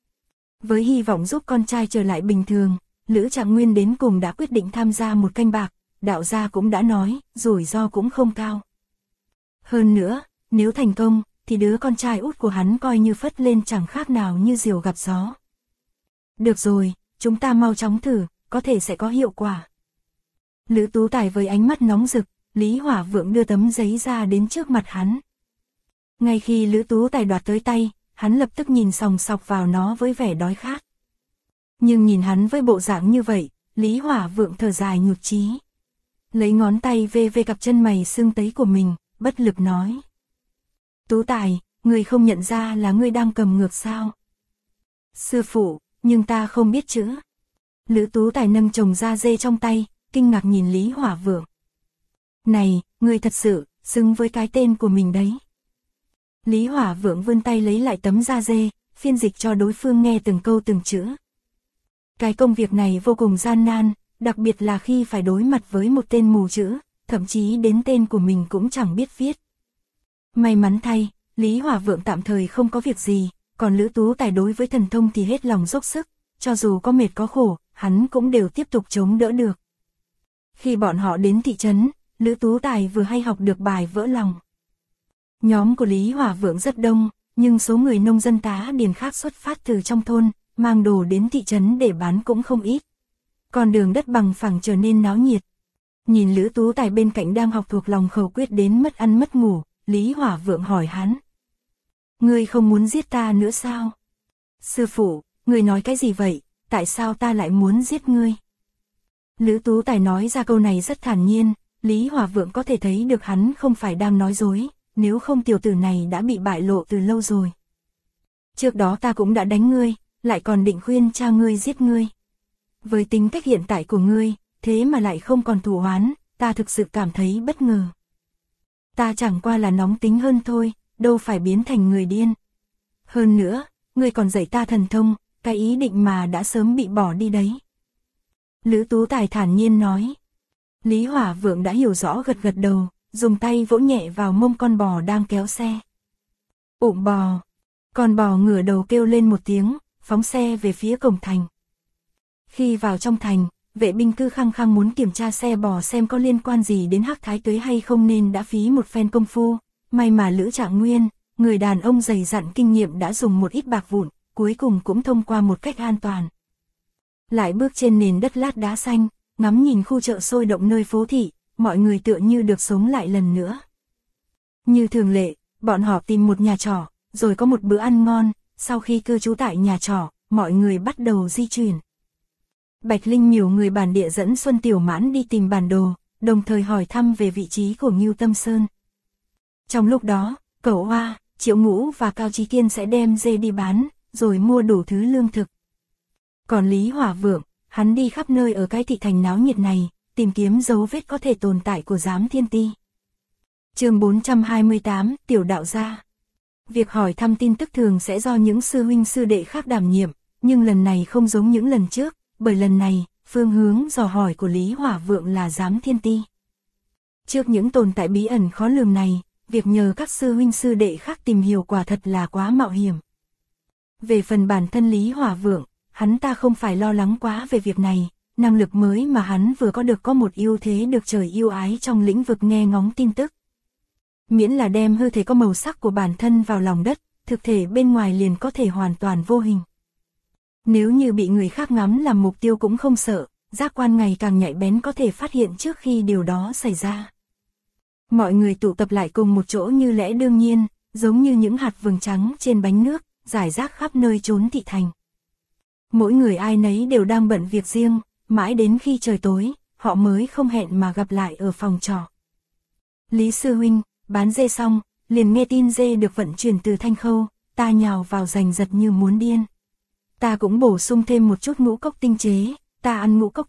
Với hy vọng giúp con trai trở lại bình thường, Lữ Trạng Nguyên đến cùng đã quyết định tham gia một canh bạc, đạo gia cũng đã nói, rủi ro cũng không cao. Hơn nữa, nếu thành công, thì đứa con trai út của hắn coi như phất lên chẳng khác nào như diều gặp gió. Được rồi, chúng ta mau chóng thử, có thể sẽ có hiệu quả. Lữ Tú Tài với ánh mắt nóng rực, Lý Hỏa Vượng đưa tấm giấy ra đến trước mặt hắn. Ngay khi Lữ Tú Tài đoạt tới tay, hắn lập tức nhìn sòng sọc vào nó với vẻ đói khát. Nhưng nhìn hắn với bộ dạng như vậy, Lý Hỏa Vượng thở dài nhụt chí. Lấy ngón tay về cặp chân mày sưng tấy của mình, bất lực nói. Tú Tài, người không nhận ra là ngươi đang cầm ngược sao? Sư phụ, nhưng ta không biết chữ. Lữ Tú Tài nâng chồng da dê trong tay, kinh ngạc nhìn Lý Hỏa Vượng. Này, ngươi thật sự, xứng với cái tên của mình đấy. Lý Hỏa Vượng vươn tay lấy lại tấm da dê, phiên dịch cho đối phương nghe từng câu từng chữ. Cái công việc này vô cùng gian nan, đặc biệt là khi phải đối mặt với một tên mù chữ, thậm chí đến tên của mình cũng chẳng biết viết. May mắn thay, Lý Hỏa Vượng tạm thời không có việc gì, còn Lữ Tú Tài đối với thần thông thì hết lòng dốc sức, cho dù có mệt có khổ, hắn cũng đều tiếp tục chống đỡ được. Khi bọn họ đến thị trấn, Lữ Tú Tài vừa hay học được bài vỡ lòng. Nhóm của Lý Hỏa Vượng rất đông, nhưng số người nông dân tá điền khác xuất phát từ trong thôn, mang đồ đến thị trấn để bán cũng không ít. Con đường đất bằng phẳng trở nên náo nhiệt. Nhìn Lữ Tú Tài bên cạnh đang học thuộc lòng khẩu quyết đến mất ăn mất ngủ, Lý Hỏa Vượng hỏi hắn. Ngươi không muốn giết ta nữa sao? Sư phụ, ngươi nói cái gì vậy, tại sao ta lại muốn giết ngươi? Lữ Tú Tài nói ra câu này rất thản nhiên, Lý Hỏa Vượng có thể thấy được hắn không phải đang nói dối, nếu không tiểu tử này đã bị bại lộ từ lâu rồi. Trước đó ta cũng đã đánh ngươi, lại còn định khuyên cha ngươi giết ngươi. Với tính cách hiện tại của ngươi, thế mà lại không còn thù oán, ta thực sự cảm thấy bất ngờ. Ta chẳng qua là nóng tính hơn thôi, đâu phải biến thành người điên. Hơn nữa, ngươi còn dạy ta thần thông, cái ý định mà đã sớm bị bỏ đi đấy. Lữ Tú Tài thản nhiên nói. Lý Hỏa Vượng đã hiểu rõ gật gật đầu, dùng tay vỗ nhẹ vào mông con bò đang kéo xe. Ụm bò. Con bò ngửa đầu kêu lên một tiếng, phóng xe về phía cổng thành. Khi vào trong thành, vệ binh cứ khăng khăng muốn kiểm tra xe bò xem có liên quan gì đến Hắc Thái Tuế hay không nên đã phí một phen công phu. May mà Lữ Trạng Nguyên, người đàn ông dày dặn kinh nghiệm đã dùng một ít bạc vụn, cuối cùng cũng thông qua một cách an toàn. Lại bước trên nền đất lát đá xanh, ngắm nhìn khu chợ sôi động nơi phố thị, mọi người tựa như được sống lại lần nữa. Như thường lệ, bọn họ tìm một nhà trọ, rồi có một bữa ăn ngon, sau khi cư trú tại nhà trọ, mọi người bắt đầu di chuyển. Bạch Linh Miểu người bản địa dẫn Xuân Tiểu Mãn đi tìm bản đồ, đồng thời hỏi thăm về vị trí của Ngưu Tâm Sơn. Trong lúc đó, Cẩu Hoa, Triệu Ngũ và Cao Chí Kiên sẽ đem dê đi bán, rồi mua đủ thứ lương thực. Còn Lý Hỏa Vượng, hắn đi khắp nơi ở cái thị thành náo nhiệt này, tìm kiếm dấu vết có thể tồn tại của Giám Thiên Ti. Chương 428, Tiểu Đạo Gia. Việc hỏi thăm tin tức thường sẽ do những sư huynh sư đệ khác đảm nhiệm, nhưng lần này không giống những lần trước, bởi lần này, phương hướng dò hỏi của Lý Hỏa Vượng là Giám Thiên Ti. Trước những tồn tại bí ẩn khó lường này, việc nhờ các sư huynh sư đệ khác tìm hiểu quả thật là quá mạo hiểm. Về phần bản thân Lý Hỏa Vượng, hắn ta không phải lo lắng quá về việc này, năng lực mới mà hắn vừa có được có một ưu thế được trời yêu ái trong lĩnh vực nghe ngóng tin tức. Miễn là đem hư thể có màu sắc của bản thân vào lòng đất, thực thể bên ngoài liền có thể hoàn toàn vô hình. Nếu như bị người khác ngắm làm mục tiêu cũng không sợ, giác quan ngày càng nhạy bén có thể phát hiện trước khi điều đó xảy ra. Mọi người tụ tập lại cùng một chỗ như lẽ đương nhiên, giống như những hạt vừng trắng trên bánh nước, rải rác khắp nơi trốn thị thành. Mỗi người ai nấy đều đang bận việc riêng, mãi đến khi trời tối, họ mới không hẹn mà gặp lại ở phòng trọ. Lý sư huynh, bán dê xong, liền nghe tin dê được vận chuyển từ Thanh Khâu, ta nhào vào giành giật như muốn điên. Ta cũng bổ sung thêm một chút ngũ cốc tinh chế, ta ăn ngũ cốc